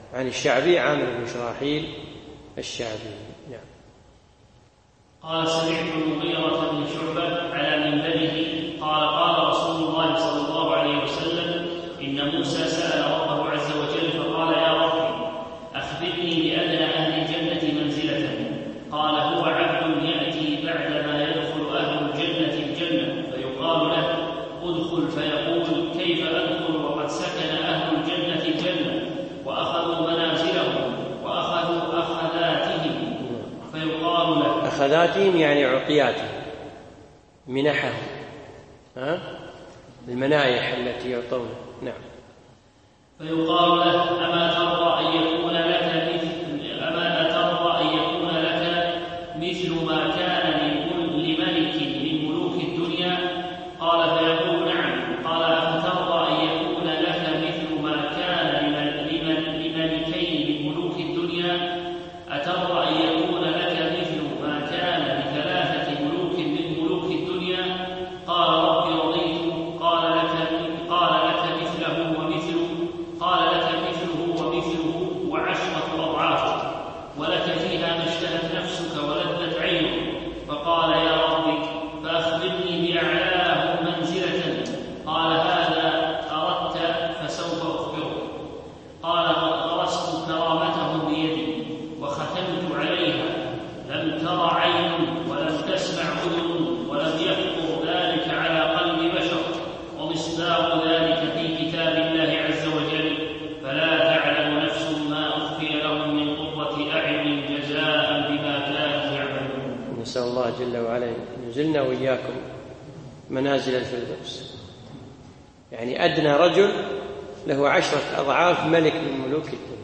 عن الشعبي عامر بن شراحيل الشعبي. نعم. قال سمعت المغيرة بن شعبة على منبره قال قال رسول الله صلى الله عليه وسلم إن موسى سأل ربه عز وجل فقال يا رب أخبرني بأدنى أهل الجنة منزلة. قال هو عبد يأتي بعدما يدخل أهل الجنة الجنة فيقال له ادخل فيقول كيف أدخل وقد سكن أهل الجنة الجنة وأخذوا منازلهم وأخذوا أخذاتهم فيقال له أخذاتهم يعني عقياتهم منحهم ها المنايح التي يعطون. نعم. فيقال له أما ترضى أن يكون لك مثل أما ترضى أن يكون لك مثل ما كان لكل ملك من ملوك الدنيا؟ قال فيقول نعم. قال أفترضى أن يكون لك مثل ما كان لملكين من ملوك الدنيا؟ أترضى أن يكون لك مثل ما كان لثلاثة ملوك من ملوك الدنيا؟ قال ربي رضيت. قال لك قال لك مثله ومثله قال لك مثله ومثله وعشرة أضعاف ولك فيها ما اشتهت نفسك ولذت عينك. فقال يا ربي فأخبرني بأعلاه منزلة. قال هذا أردت فسوف أخبرك. قال غرست كرامتهم بيدي وختمت عليها لم تر عين ولم تسمع أذن ولم يخطر ذلك على قلب بشر ومصداق ذلك في كتاب الله عز وجل فلا تعلم نفس ما أخفي لهم من قرة أعين جزاء بما كانوا يعملون. نسأل الله جل وعلا أن ينزلنا وإياكم منازل الفردوس. يعني أدنى رجل له عشرة أضعاف ملك من ملوك الدنيا.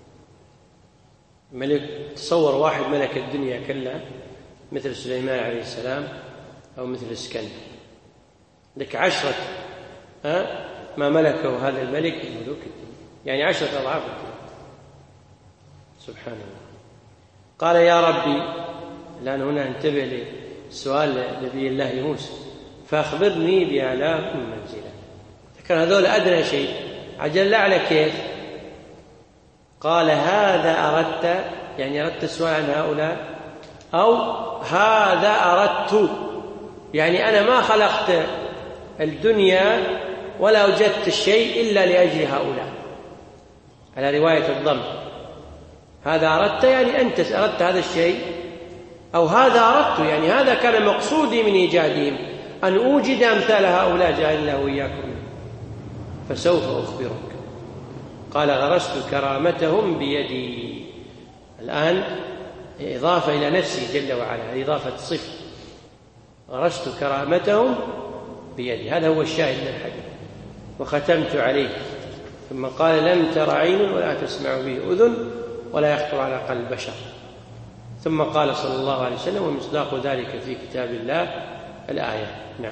ملك تصور واحد ملك الدنيا كلها مثل سليمان عليه السلام أو مثل اسكندر لك عشرة ها ما ملكه هذا الملك من ملوك الدنيا يعني عشرة أضعاف الدنيا. سبحان الله. قال يا ربي الآن هنا انتبه لسؤال نبي الله موسى فأخبرني بأعلام منزلة. كان هذول أدنى شيء عجل على كيف؟ قال هذا أردت يعني أردت السؤال عن هؤلاء أو هذا أردت يعني أنا ما خلقت الدنيا ولا وجدت الشيء إلا لأجل هؤلاء على رواية الضم. هذا أردت يعني أنت أردت هذا الشيء أو هذا أردت يعني هذا كان مقصودي من إيجادهم أن أوجد أمثال هؤلاء جعل الله وإياكم فسوف أخبرك. قال غرست كرامتهم بيدي. الآن إضافة إلى نفسه جل وعلا إضافة صفة غرست كرامتهم بيدي. هذا هو الشاهد من الحديث. وختمت عليه. ثم قال لم تر عين ولا تسمع به أذن ولا يخطر على قلب بشر. ثم قال صلى الله عليه وسلم ومصداق ذلك في كتاب الله الآية. نعم.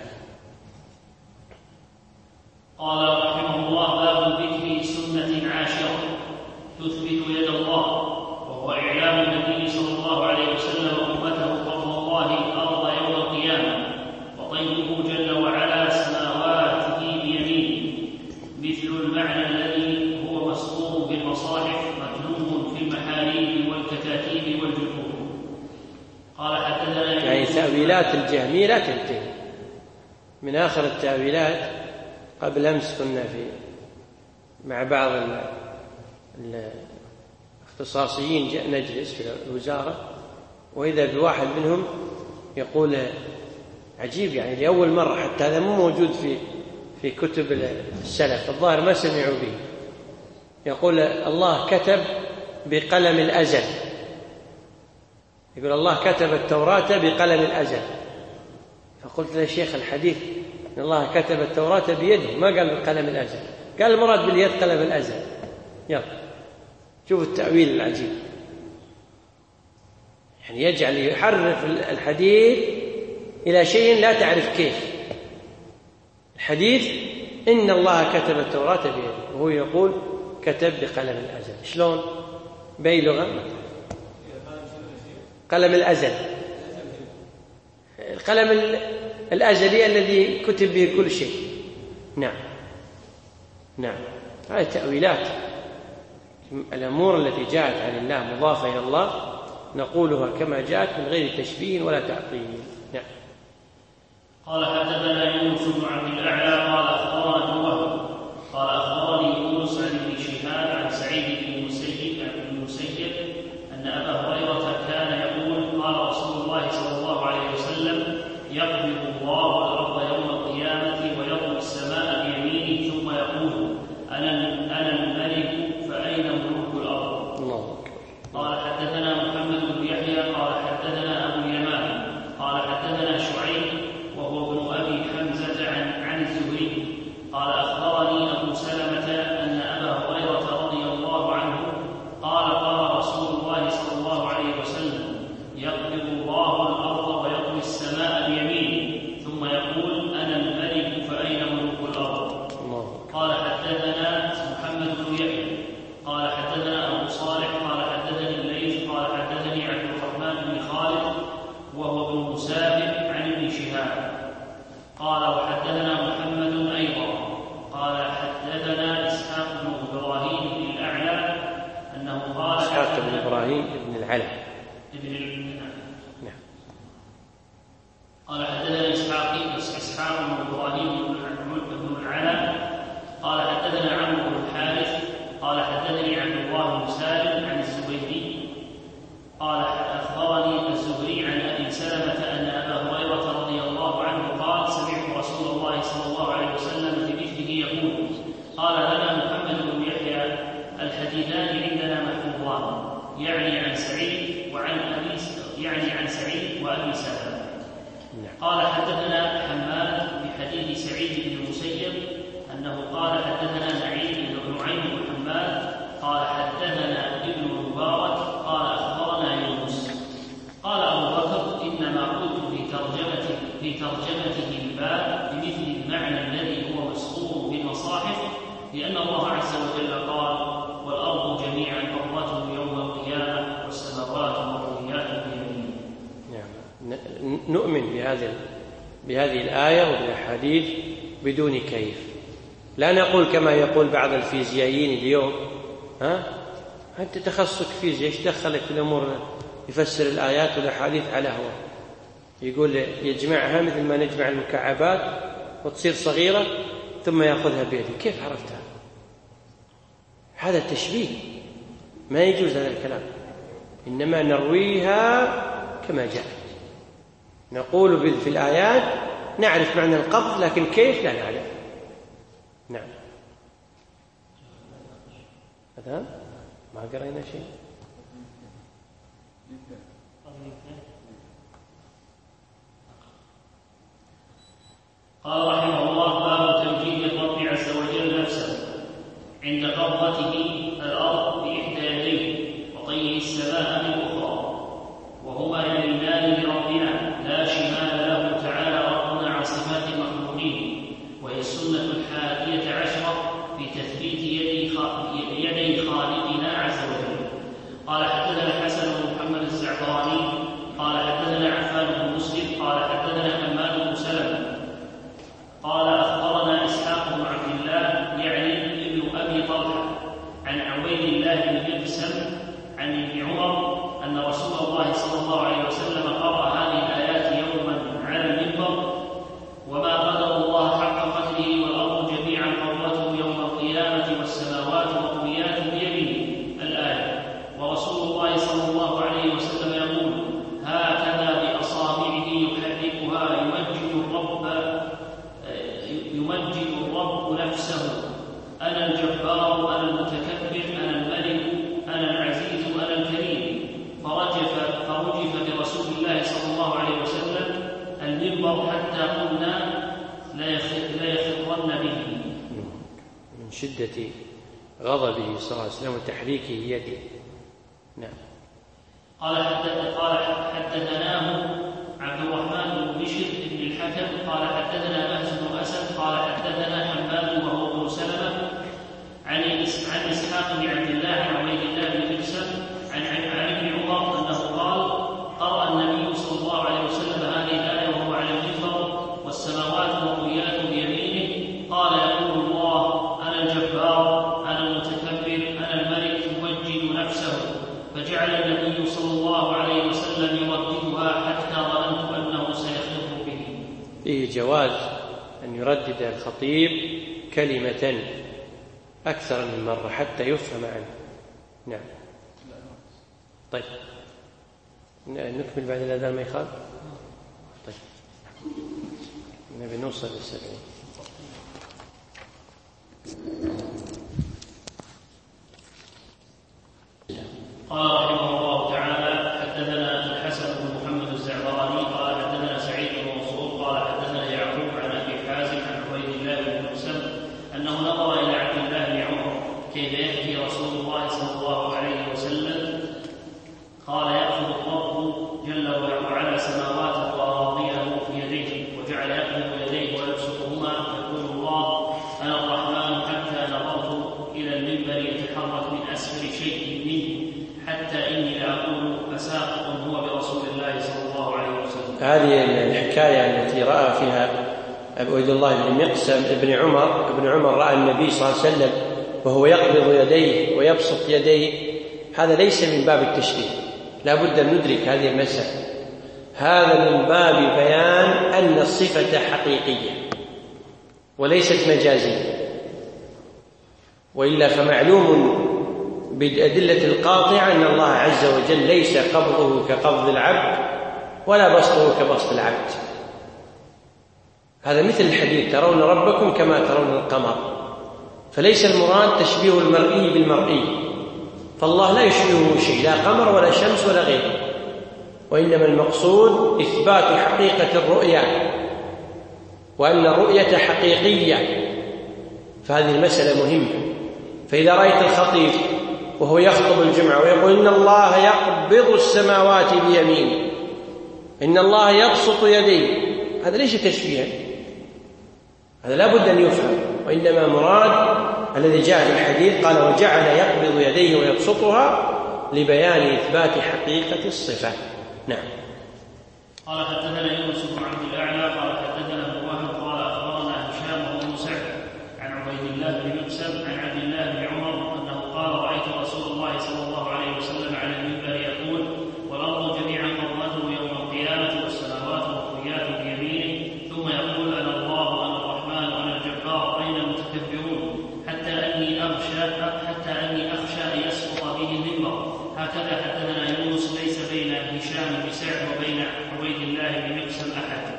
قال رحمه الله باب ذكر سنة عاشرة تثبت يد الله وهو إعلام النبي صلى الله عليه وسلم أمته قول الله الأرض يوم القيامة وطيبه جل وعلا سماواته بيمينه مثل المعنى الذي هو مسطور بالمصاحف مكتوب في المحاريب والكتاتيب والجفوف. قال حدثنا يعني تأويلات الجهمية لا تنتهي. من آخر التأويلات قبل أمس كنا في مع بعض الاختصاصيين نجلس في الوزارة وإذا بواحد منهم يقول عجيب يعني لأول مرة حتى هذا مو موجود في في كتب السلف الظاهر ما سمعوا به. يقول الله كتب بقلم الأزل. يقول الله كتب التوراة بقلم الأزل. فقلت له شيخ الحديث إن الله كتب التوراة بيده ما قال بقلم الأزل. قال المراد باليد قلم الأزل. يلا شوف التأويل العجيب يعني يجعل يحرف الحديث إلى شيء لا تعرف كيف. الحديث إن الله كتب التوراة بيده وهو يقول كتب بقلم الأزل. شلون؟ بأي لغة؟ قلم الأزل القلم الأزلي الذي كتب به كل شيء. نعم نعم هذه تأويلات الأمور التي جاءت عن الله مضافة إلى الله نقولها كما جاءت من غير تشبيه ولا تعطيل. نعم. قال حدثنا يونس بن عبد الأعلى قال أخبرنا ابن وهب قال أخبرني يونس عن ابن شهاب عن سعيد بن المسيب عن المسيب أن أبا هريرة كان يقول قال رسول الله صلى الله عليه وسلم يقبض الله الأرض يوم القيامة ويطوي السماء بيمينه ثم يقول أنا أنا الملك فأين ملوك الأرض. الله أكبر. قال حدثنا محمد بن يحيى قال حدثنا أبو اليمان قال حدثنا شعيب وهو ابن أبي حمزة عن عن الزهري قال أخبرني أبو سلمة أن أبا هريرة رضي الله عنه قال قال رسول الله صلى الله عليه وسلم يقبض الله الأرض ويطوي السماء بيمينه ثم يقول أنا الملك فأين ملوك الأرض. قال حدثنا محمد بن يحيى قال حدثنا أبو صالح قال حدثني الليث قال حدثني عبد الرحمن بن خالد وهو ابن مسافر عن ابن شهاب قال وحدثنا محمد أيضا قال حدثنا إسحاق بن إبراهيم بن الأعلى أنه قال إسحاق بن إبراهيم بن العلا ابن نعم. قال حدثنا إسحاق إسحاق بن إبراهيم بن العلا قال حدثنا عمرو بن الحارث قال حدثني عبد الله بن سالم عن الزبيدي قال أخبرني الزهري عن أبي سلمة أن أبا هريرة رضي الله عنه قال سمعت رسول الله صلى الله عليه وسلم بمثله يقول قال لنا محمد بن يحيى الحديثان عندنا محفوظان يعني عن سعيد وعن أبي يعني عن سعيد وأبي سلمة. قال حدثنا حماد بحديث سعيد بن المسيب أنه قال حدثنا نعيم بن نعيم بن حماد قال حدثنا ابن المبارك قال أخبرنا يونس قال أبو بكر إنما قلت في ترجمته في ترجمته الباب بمثل المعنى الذي هو مسطور بالمصاحف لأن الله عز وجل قال والأرض جميعا قبضته يوم القيامة والسماوات مطويات بيمينه. نعم. نؤمن بهذه بهذه الآية وبالأحاديث بدون كيف. لا نقول كما يقول بعض الفيزيائيين اليوم ها أنت تخصصك فيزياء ايش دخلك في الأمور يفسر الآيات والأحاديث على هو يقول يجمعها مثل ما نجمع المكعبات وتصير صغيرة ثم يأخذها بيده. كيف عرفتها؟ هذا التشبيه ما يجوز هذا الكلام. إنما نرويها كما جاءت. نقول في الآيات نعرف معنى القبض لكن كيف لا نعرف. نعم. هذا ما قرأنا شيء. قال رحمه الله باب توجيه الرب عز وجل نفسه عند قبضته الأرض بإحدى يديه وطيه السماء بالأخرى وهما يمينان لربنا لا شمال له تعالى ربنا عن صفات المخلوقين وهي السنة الحادية عشرة في تثبيت يدي خالقنا عز وجل. قال حدثنا الحسن بن محمد الزعفراني قال حدثنا عفان بن مسلم قال حدثنا حماد بن سلمة قال أخبرنا إسحاق بن عبد الله يعني ابن أبي طلحة عن عبيد الله بن مقسم عن ابن عمر أن رسول الله صلى الله عليه وسلم قرأ هذه الآيات يوما على المنبر وما قدر الله حق قدره والأرض جميعا قبضته يوم القيامة والسماوات مطويات بيمينه الآية ورسول الله صلى الله عليه وسلم يقول هكذا بأصابعه يحركها يمجد الرب يمجد الرب نفسه أنا الجبار أنا المتكبر أنا الملك أنا العزيز أنا الكريم فرجف فرجف برسول الله صلى الله عليه وسلم المنبر حتى قلنا لا يخرن به من شدة غضبه صلى الله عليه وسلم وتحريكه يده. نعم. قال قال حدثناه عبد الرحمن بن بشر بن الحكم قال حدثنا بهز بن اسد قال حدثنا حماد وهو ابن سلمة عن عن اسحاق بن عبد الله عن عبيد الله بن مقسم عن عن ابن عمر انه قال قرأ النبي صلى الله عليه وسلم هذه الآية وهو على المنبر والسماوات مطويات بيمينه قال يقول الله أنا الجبار أنا المتكبر أنا الملك ثم فجعل النبي صلى الله عليه وسلم يرددها حتى ظننت أنه سيخف به. فيه جواز أن يردد الخطيب كلمة أكثر من مرة حتى يفهم عنه. نعم. طيب نكمل بعد الأذان ما يخالف. طيب نبي نوصل للسبعين. قال رحمه الله تعالى: حدثنا الحسن بن محمد الزعفراني قال حدثنا سعيد بن منصور قال حدثنا يعقوب عن ابي حازم عن عبيد الله بن مسلم انه نظر الى عبد الله بن عمر كيف يحكي رسول الله صلى الله عليه وسلم قال: ياخذ الرب جل وعلا سماواته واراضيه في يديه وجعل يقبض يديه ويبسطهما يقول الله: انا الرحمن حتى نظرت الى المنبر يتحرك من اسفل شيء منه حتى إني لأقول أساقط هو برسول الله صلى الله عليه وسلم. هذه الحكاية التي رأى فيها عبد الله بن مقسم ابن عمر ابن عمر رأى النبي صلى الله عليه وسلم وهو يقبض يديه ويبسط يديه، هذا ليس من باب التشبيه، لا بد أن ندرك هذه المسألة. هذا من باب بيان أن الصفة حقيقية وليست مجازية، وإلا فمعلوم بالأدلة القاطعة أن الله عز وجل ليس قبضه كقبض العبد ولا بسطه كبسط العبد. هذا مثل الحديث: ترون ربكم كما ترون القمر. فليس المراد تشبيه المرئي بالمرئي، فالله لا يشبهه شيء، لا قمر ولا شمس ولا غيره، وإنما المقصود إثبات حقيقة الرؤيا وأن الرؤية حقيقية. فهذه المسألة مهمة. فإذا رأيت الخطيب وهو يخطب الجمعة ويقول: إن الله يقبض السماوات بيمينه، إن الله يبسط يديه، هذا ليس تشبيها، هذا لا بد أن يفهم، وإنما مراد الذي جاء في الحديث قال: وجعل يقبض يديه ويبسطها لبيان إثبات حقيقة الصفة. نعم. قال حدثنا يونس بن عبد الأعلى قال حدثنا ابن وهب قال أخبرنا هشام بن سعد عن عبيد الله بن مقسم عن عبد الله بن عمر أنه قال: رأيت رسول الله صلى الله عليه وسلم على المنبر يقول: والأرض جميعا قبضته يوم القيامة والسماوات مطويات بيمينه، ثم يقول: أنا الله أنا الرحمن أنا الجبار أين المتكبرون، حتى أني أخشى حتى أني أخشى أن يسقط به المنبر. هكذا حدثنا يونس، ليس بين هشام بن سعد وبين عبيد الله بن مقسم أحد.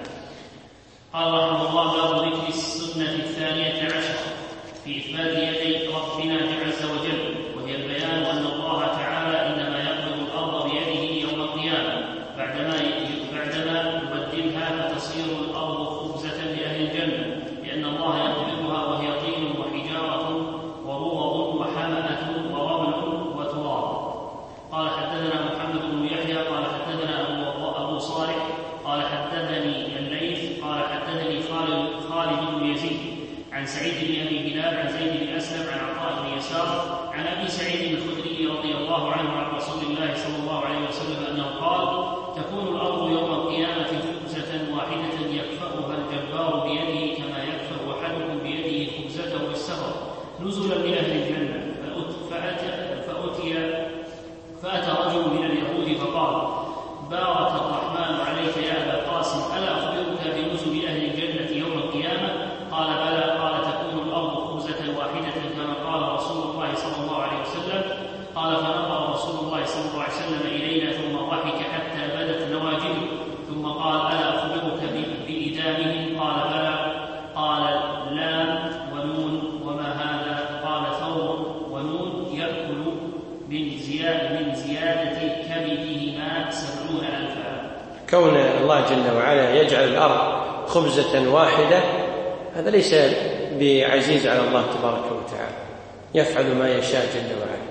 قال رحمه الله: باب ذكر السنة الثانية عشر في إثبات يدي ربنا عز وجل، وهي البيان أن الله تعالى إنما يقبض الأرض بيده يوم القيامة بعدما بعدما يبدلها فتصير الأرض خبزة لأهل الجنة، لأن الله يقبضها وهي طين وحجارة وروض وحمأة ورمل وتراب. قال حدثنا محمد بن يحيى قال حدثنا أبو صالح قال حدثني الليث قال حدثني خالد خالد بن يزيد عن سعيد بن أبي هلال عن زيد بن أسلم عن عطاء بن يسار عن أبي سعيد الخدري رضي الله عنه عن رسول الله صلى الله عليه وسلم أنه قال: تكون الأرض يوم القيامة خبزة واحدة يكفأها الجبار بيده كما يكفأ أحدكم بيده خبزته بالسفر نزلا لأهل الجنة. فأتى, فأتي فأتى رجل من اليهود فقال: بارك الرحمن عليك يا أبا القاسم، ألا أخبرك بنزل أهل الجنة يوم القيامة؟ قال: بلى. قال: تكون الأرض خبزة واحدة كما قال رسول الله صلى الله عليه وسلم. قال: فنظر رسول الله صلى الله عليه وسلم إلينا ثم ضحك حتى بدت نواجذه، ثم قال: ألا أخبرك بإدامه؟ قال: بلى. قال: لام ونون وما هذا؟ قال: ثور ونون يأكل من زيادة, من زيادة كبدهما سبعون ألفا. كون الله جل وعلا يجعل الأرض خبزة واحدة هذا ليس بعزيز على الله تبارك وتعالى، يفعل ما يشاء جل وعلا.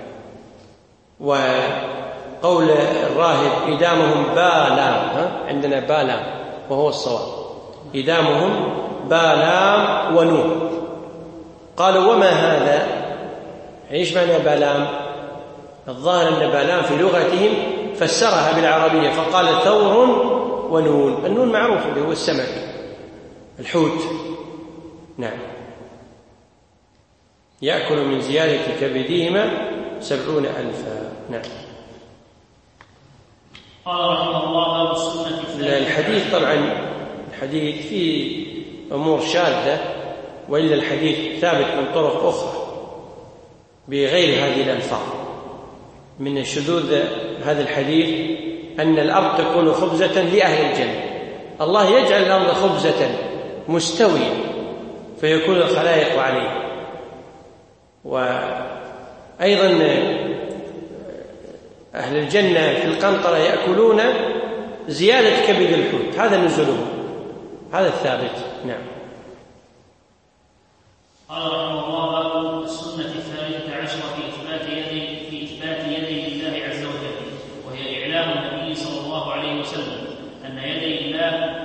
وقول الراهب: إدامهم بالام، عندنا بالام وهو الصواب، إدامهم بالام ونون. قالوا: وما هذا؟ ايش معنى بالام؟ الظاهر أن بالام في لغتهم فسرها بالعربية فقال: ثور ونون. النون معروف اللي هو السمك الحوت. نعم. يأكل من زيادة كبدهما سبعون ألفا. نعم. قال رحمه الله باب السنة الثالثة. الحديث طبعا الحديث فيه أمور شاذة، وإلا الحديث ثابت من طرق أخرى بغير هذه الألفاظ. من شذوذ هذا الحديث أن الأرض تكون خبزة لأهل الجنة، الله يجعل الأرض خبزة مستوية فيكون الخلائق عليه. وأيضا أهل الجنة في القنطرة يأكلون زيادة كبد الحوت، هذا نزلهم، هذا الثابت. نعم. قال رحمه الله باب السنة الثالثة عشرة في إثبات يدي في إثبات يدي الله عز وجل، وهي إعلام النبي صلى الله عليه وسلم أن يدي الله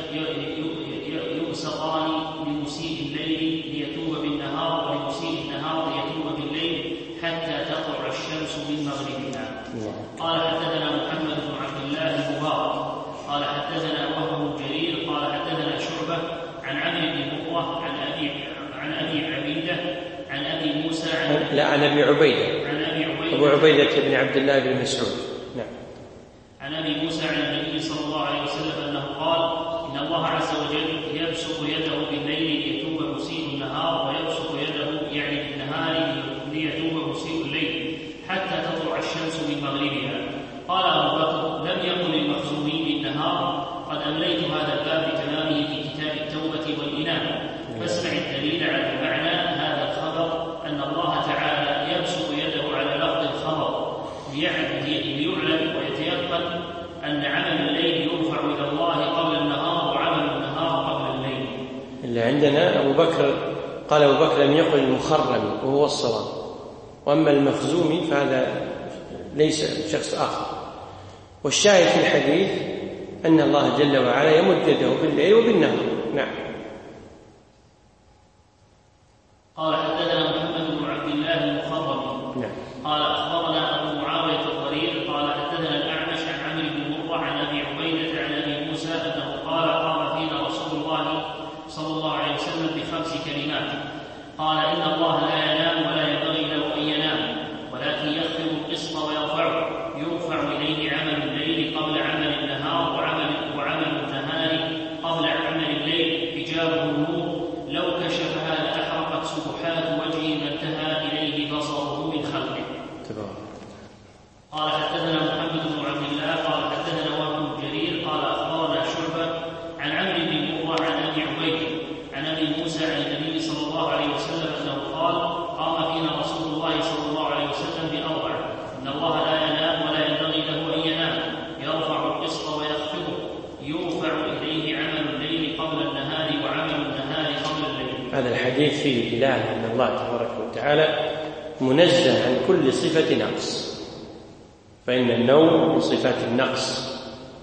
يبسطان لمسيء الليل ليتوب بالنهار، ولمسيء النهار ليتوب بالليل حتى تطلع الشمس من مغربها. قال حدثنا محمد بن عبد الله المبارك قال حدثنا وهب بن جرير قال حدثنا شعبة عن عمرو بن مرة عن أبي عن أبي عبيدة عن أبي موسى عن لا عن أبي عبيدة عن أبي عبيدة أبو عبيدة بن عبد الله بن مسعود. نعم. عن أبي موسى عن النبي صلى الله عليه وسلم أنه قال إن الله عز وجل يبسط يده بالليل ليتوب مسيء النهار، ويبسط يده يعني بالنهار ليتوب مسيء الليل حتى تطلع الشمس من مغربها. قال أبو بكر لم يقل المخزومي بالنهار قد أمليت هذا الباب بتمامه في كتاب التوبة والإنابة، فاسمع الدليل على معنى هذا الخبر أن الله تعالى يبسط يده على لفظ الخبر ليعلم ويتيقن أن عمل الليل يرفع إلى الله قبل النهار، وعمل النهار قبل الليل. اللي عندنا أبو بكر قال أبو بكر لم يقل المخرم وهو الصواب، وأما المخزومي فهذا ليس شخص آخر. والشاهد في الحديث أن الله جل وعلا يمد يده بالليل وبالنهار. نعم. قال حدثنا محمد بن عبد الله المخرم نعم. قال أخبرنا أبو معاوية الضرير قال حدثنا الأعمش عن عمرو بن مرة عن أبي عبيدة عن أبي موسى أنه قال قام فينا رسول الله صلى الله عليه وسلم بخمس كلمات، قال إن الله لا ينام ولا ينبغي له أن ينام، ولكن يخفض القسط ويرفعه، يرفع إليه عمل الليل قبل عمل النهار، وعمل, وعمل النهار قبل عمل الليل، حجابه النور لو كشفها لأحرقت سبحات وجهه ما انتهى إليه بصره من خلقه. قال حدثنا محمد بن عبد الله قال حدثنا وهب بن جرير قال أخبرنا شعبة عن عمرو بن مرة عن أبي عبيدة عن أبي موسى عن النبي صلى الله عليه وسلم أنه قال قام فينا رسول الله صلى الله عليه وسلم بأربع، إن الله لا ينام ولا ينبغي له أن ينام، يرفع القسط ويخفضه، يرفع إليه عمل الليل قبل النهار، وعمل النهار قبل الليل. هذا الحديث فيه دلالة أن الله تبارك وتعالى منزه عن كل صفة نقص، فإن النوم من صفات النقص.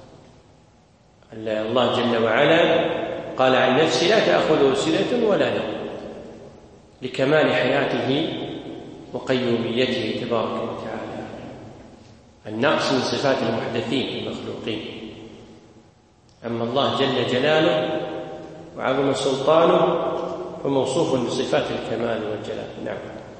الله جل وعلا قال عن نفسه لا تأخذه سنة ولا نوم، لكمال حياته وقيوميته تبارك وتعالى. النقص من صفات المحدثين المخلوقين، أما الله جل جلاله وعظم سلطانه فموصوف بصفات الكمال والجلال. نعم.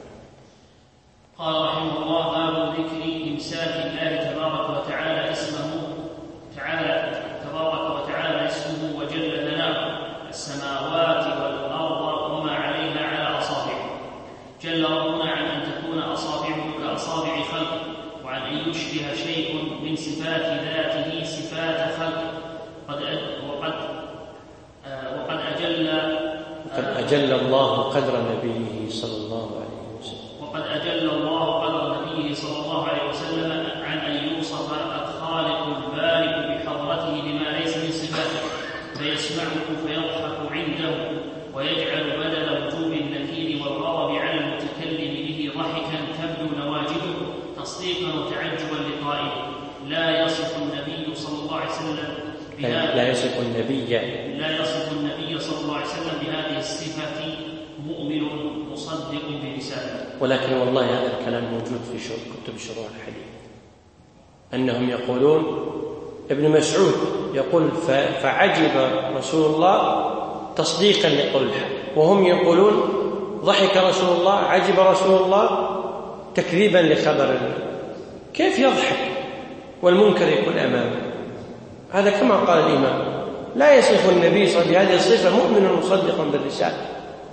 قال رحمه الله باب ذكر إمساك الله تبارك وتعالى اسمه تعالى تبارك وتعالى اسمه وجل ثناؤه السماوات والأرض وما عليها على أصابعه. جل ربنا عن أن تكون أصابعه كأصابع خلقه، وعن أن يشبه شيء من صفات ذاته صفات خلقه. قد وقد وقد أجل وقد أجل الله قدر نبيه صلى الله عليه وسلم وقد أجل الله قدر نبيه صلى الله عليه وسلم عن أن يوصف الخالق البارئ بحضرته بما ليس من صفاته، فيسمعه فيضحك عنده، ويجعل بدل وجوب النكير والغضب على المتكلم به ضحكا تبدو نواجذه تصديقا وتعجبا لقائله. لا يصف النبي صلى الله عليه وسلم لا يصف النبي لا يصف النبي صلى الله عليه وسلم بهذه الصفة مؤمن مصدق برسالته. ولكن والله هذا الكلام موجود في كتب شروح الحديث، أنهم يقولون ابن مسعود يقول فعجب رسول الله تصديقا لقول الحق، وهم يقولون ضحك رسول الله عجب رسول الله تكذيبا لخبر الله. كيف يضحك والمنكر يكون أمامه. هذا كما قال الإمام: لا يصف النبي صلى الله عليه وسلم بهذه الصفة مؤمن مصدقا بالرسالة.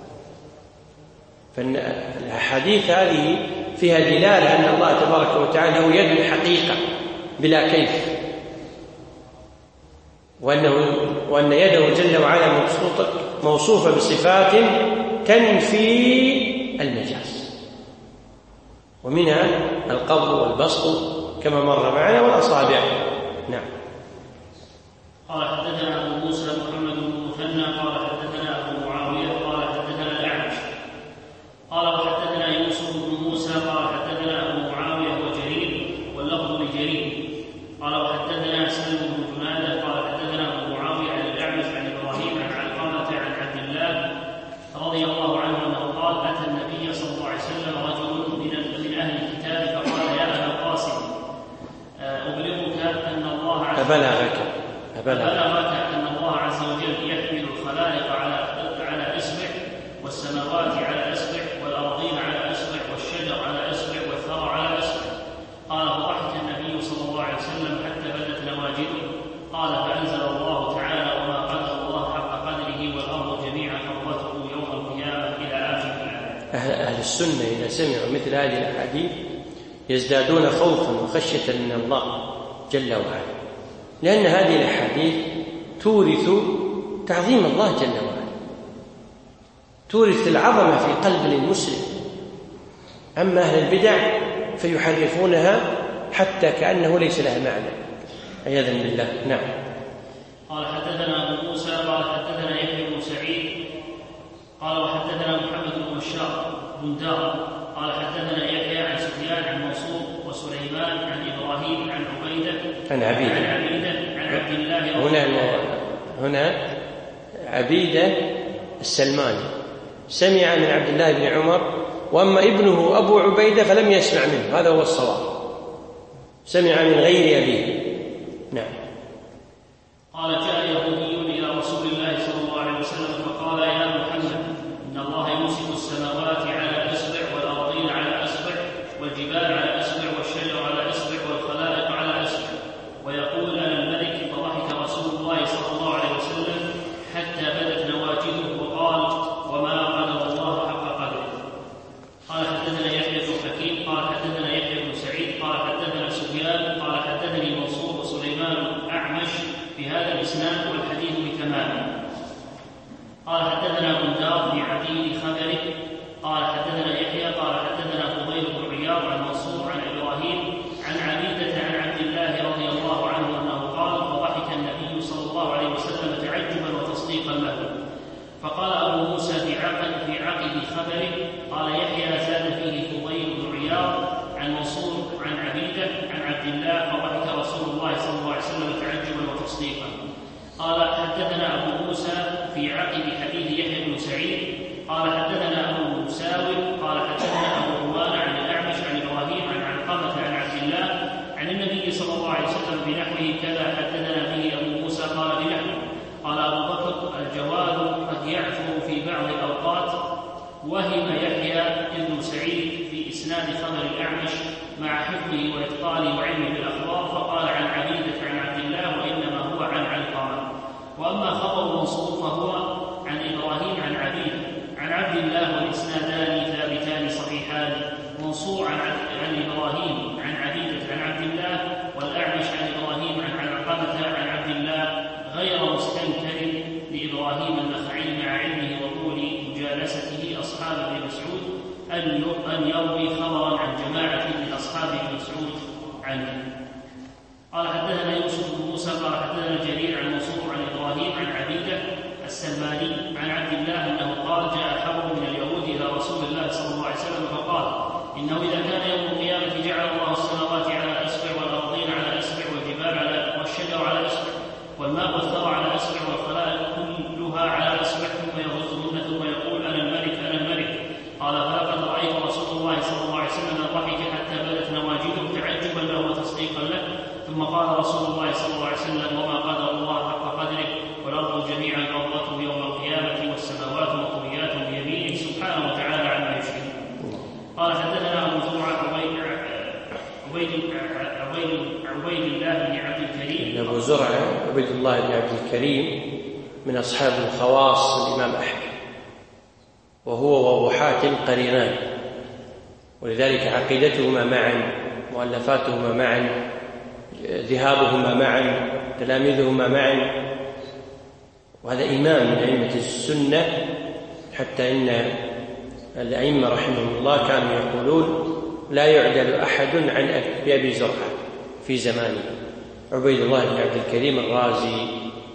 فالحديث هذه فيها دلالة أن الله تبارك وتعالى له يد الحقيقة بلا كيف، وأنه وأن يده جل وعلا موصوفة بصفات تنفي المجاز، ومنها القبض والبسط كما مر معنا والأصابع. نعم. قال حدثنا أبو موسى محمد بن مثنى قال حدثنا أبو معاوية قال حدثنا الأعمش قال وحدثنا يوسف بن موسى قال حدثنا أبو معاوية وجرير واللفظ لجرير قال وحدثنا سلم بن جنادة قال حدثنا أبو معاوية عن الأعمش عن إبراهيم عن علقمة عن عبد الله رضي الله عنه أنه قال: أتى النبي صلى الله عليه وسلم رجل من أهل الكتاب فقال: يا أبا القاسم أبلغك أن الله عز وجل أبلغك أبلغك أن الله عز وجل يحمل الخلائق على على إصبع، والسماوات على إصبع، والأرضين على إصبع، والشجر على إصبع، والثرى على إصبع. قال: فضحك النبي صلى الله عليه وسلم حتى بدت نواجذه. قال: فأنزل الله تعالى: وما قدر الله حق قدره والأرض جميعا قبضته يوم القيامة إلى آخر الآية. أهل السنة إذا سمعوا مثل هذه الأحاديث يزدادون خوفا وخشية من الله جل وعلا، لأن هذه الأحاديث تورث تعظيم الله جل وعلا، تورث العظمة في قلب المسلم. أما أهل البدع فيحرفونها حتى كأنه ليس لها معنى، عياذا بالله. نعم. قال حدثنا أبو موسى قال حدثنا يحيى بن سعيد قال وحدثنا محمد بن بشار بن دار قال حدثنا يحيى عن سفيان عن منصور وسليمان عن إبراهيم عن عبيدة عن عبيدة عن عبيدة عن عبد الله. هنا هنا عبيدة السلماني سمع من عبد الله بن عمر، وأما ابنه أبو عبيدة فلم يسمع منه، هذا هو الصواب، سمع من غير أبيه. نعم. قال: جاء يهودي إلى رسول الله صلى الله عليه وسلم فقال: يا محمد، إن الله يمسك السماوات على إصبع، والأرضين على إصبع، والجبال على إصبع، والشجر على إصبع، والخلائق على إصبع، ويقول: أنا الملك. فضحك رسول الله صلى الله عليه وسلم حتى بدت نواجذه وقال: وما قدر الله حق قدره. قال حدثنا يحيى بن حكيم قال حدثنا يحيى بن سعيد قال حدثنا سفيان قال حدثني منصور وسليمان الأعمش بهذا الإسناد والحديث بتمامه. قال حدثنا بندار بن عدي خبره قال حدثنا يحيى قال حدثنا فضيل بن عياض عن منصور عن إبراهيم عن عبيدة عن عبد الله رضي الله عنه أنه قال: فضحك النبي صلى الله عليه وسلم تعجبا وتصديقا له. فقال أبو موسى في عقب في عقب خبره قال يحيى زاد فيه فضيل بن عياض عن منصور عن عبيدة عن عبد الله: فضحك رسول الله صلى الله عليه وسلم تعجبا وتصديقا. قال حدثنا أبو موسى في عقب حديث يحيى بن سعيد قال حدثنا أبو مساوي قال حدثنا أبو روان عن الأعمش عن إبراهيم عن علقمة عن عبد الله عن النبي صلى الله عليه وسلم بنحوه كذا حدثنا به أبو موسى قال بنحوه. قال أبو بكر: الجواد قد يعثر في بعض الأوقات. وهم يحيى بن سعيد في إسناد خبر الأعمش مع حفظه وإتقانه وعلمه بالأخبار، فقال عن عبيدة عن عبد الله وإنما هو عن علقمة. وأما خبر منصور فهو عن إبراهيم عن عبيدة عن عبد الله، والإسنادان ثابتان صحيحان. منصور عن, عن إبراهيم عن عبيدة عن عبد الله، والأعمش عن إبراهيم عن علقمة عن عبد الله، غير مستنكر لإبراهيم النخعي مع علمه وطول مجالسته أصحاب ابن مسعود أن يروي خبرا عن جماعة من أصحاب ابن مسعود عنه. قال حدثنا يوسف بن موسى قال حدثنا جرير عن منصور عن إبراهيم عن عبيدة السلماني عن عبد الله أنه قال: جاء حبر من اليهود إلى رسول الله صلى الله عليه وسلم فقال: إنه إذا كان يوم القيامة جعل الله السماوات على إصبع، والأرضين على إصبع، والجبال على والشجر على إصبع، والماء والثرى على إصبع، والخلائق كلها على إصبع، ثم يغزهن ثم يقول: أنا الملك أنا الملك. قال: فلقد رأيت رسول الله صلى الله عليه وسلم ضحك حتى بدت نواجذه تعجبا له وتصديقا له. ثم قال رسول الله صلى الله عليه وسلم: وما قدر الله حق قدره، والأرض جميعا قبضته يوم القيامة، والسماوات مطويات بيمينه سبحانه وتعالى عما يشركون. قال حدثنا أبو زرعة عبيد عبيد عبيد عبيد الله بن عبد الكريم. أبو زرعة عبيد الله بن عبد الكريم من أصحاب الخواص الإمام أحمد، وهو وأبو حاتم قرينان، ولذلك عقيدتهما معا، مؤلفاتهما معا، ذهابهما معا، تلاميذهما معا، وهذا إمام من أئمة السنة، حتى إن الأئمة رحمهم الله كانوا يقولون لا يعدل أحد عن أبي زرعة في زمانه، عبيد الله بن عبد الكريم الرازي.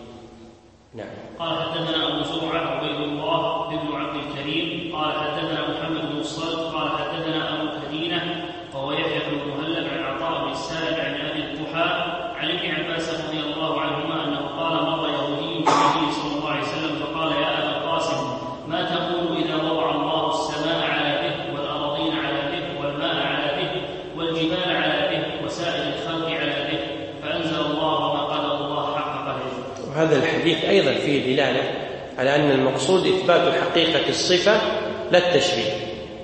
نعم. قال حدثنا أبو زرعة عبيد الله بن عبد الكريم قال حدثنا محمد بن الصلت قال حدثنا أبو كدينة وهو يحيى بن مهلب عن عطاء بن السائب عن أبي الضحى عن ابن عباس رضي الله عنهما أنه قال مر يهودي بالنبي صلى الله عليه وسلم فقال يا أبا القاسم ما تقول إذا وضع الله السماء على به والأراضين على به والماء على به والجبال على به وسائر الخلق على به فأنزل الله وما قدر الله حق قدره. وهذا الحديث أيضا فيه دلالة على أن المقصود إثبات حقيقة الصفة لا التشبيه،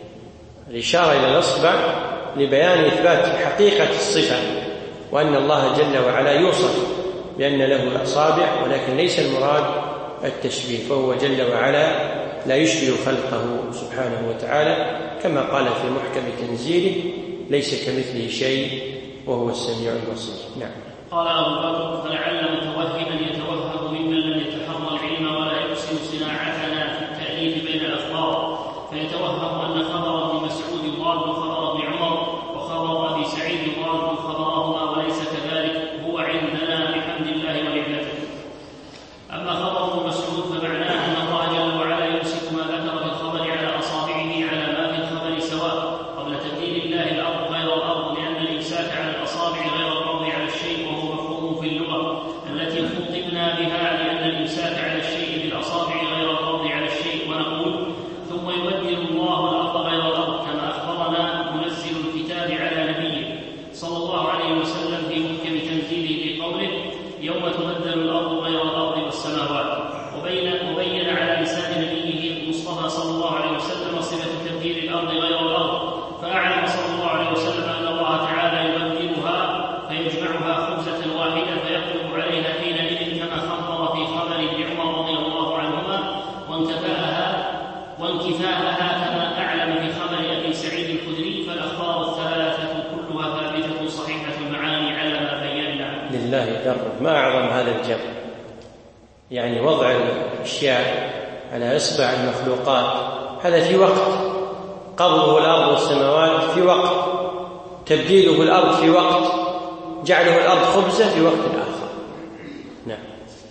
الإشارة إلى الأصبع لبيان إثبات حقيقة الصفة، وأن الله جل وعلا يوصف بأن له أصابع، ولكن ليس المراد التشبيه، فهو جل وعلا لا يشبه خلقه سبحانه وتعالى، كما قال في محكم تنزيله ليس كمثله شيء وهو السميع البصير. نعم. قال أبو بكر فلعل متوهما يتوهم ممن لم يتحرى العلم ولا يحسن صناعتنا في التأليف بين الأخبار، فيتوهم أن خبر ابن مسعود ضاد خبر ابن عمر وخبر أبي سعيد ضاد خبرهما، وليس كذلك، هو عندنا بحمد الله ونعمته. أما خبر ابن مسعود فمعناه أن الله جل وعلا يمسك ما ذكر في الخبر على أصابعه على ما في الخبر سواء قبل تبديل الله الأرض غير الأرض، لأن الإمساك على الأصابع غير القبض على الشيء، وهو مفهوم في اللغة التي خطبنا بها، لأن الإمساك على الشيء بالأصابع غير القبض على الشيء. ونقول ثم يبدل الله الأرض غير الأرض كما أخبرنا منزل الكتاب على نبيه صلى الله عليه وسلم في محكم تنزيله بقوله يوم تبدل الأرض غير الأرض والسماوات، وبين, وبين على لسان نبيه المصطفى صلى الله عليه وسلم صفة تبديل الأرض غير الأرض، فأعلم صلى الله عليه وسلم أن الله تعالى يبدلها فيجمعها خبزة واحدة فيقلب عليها حينئذ كما خبر في خبر ابن عمر رضي الله عنهما، وانكفاءها وانكفاءها كما أعلم في خبر أبي سعيد الخدري، فالأخبار الثلاثة كلها ثابتة صحيحة المعاني على ما بينا. لله در، ما أعظم هذا الجر، يعني وضع الأشياء على إصبع المخلوقات هذا في وقت، قبضه الأرض والسماوات في وقت، تبديله الأرض في وقت، جعله الأرض خبزة في وقت آخر. نعم.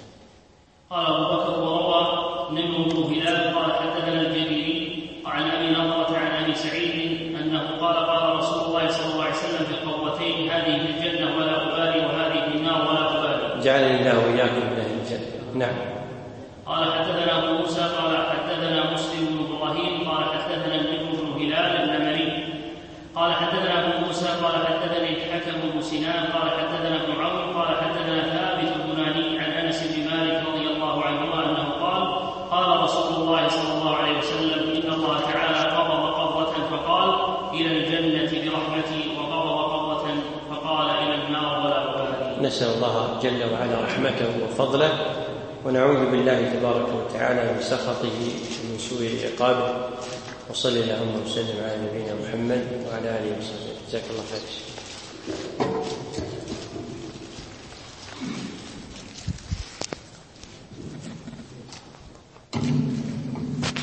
قال أبو بكر وروى نمر بن هلال قال حدثنا الجريري عن أبي نضرة عن أبي سعيد أنه قال قال رسول الله صلى الله عليه وسلم في القوتين هذه في الجنة ولا أبالي وهذه في النار ولا أبالي. جعلني الله وإياكم من أهل الجنة. نعم. قال حدثنا أبو موسى قال حدثنا مسلم بن إبراهيم قال حدثنا النمر بن هلال النمري قال حدثنا أبو موسى قال حدثني الحكم بن سنان قال حدثنا ابن عمرو قال حدثنا ثابت البناني عن أنس بن مالك رضي الله عنهما أنه قال قال رسول الله صلى الله عليه وسلم إن الله تعالى قبض قبضة فقال إلى الجنة برحمتي، وقبض قبضة فقال إلى النار ولا أبالي. نسأل الله جل وعلا رحمته وفضله، ونعوذ بالله تبارك وتعالى من سخطه ومن سوء عقابه، وصلى اللهم وسلم على نبينا محمد وعلى آله وصحبه. جزاك الله خير.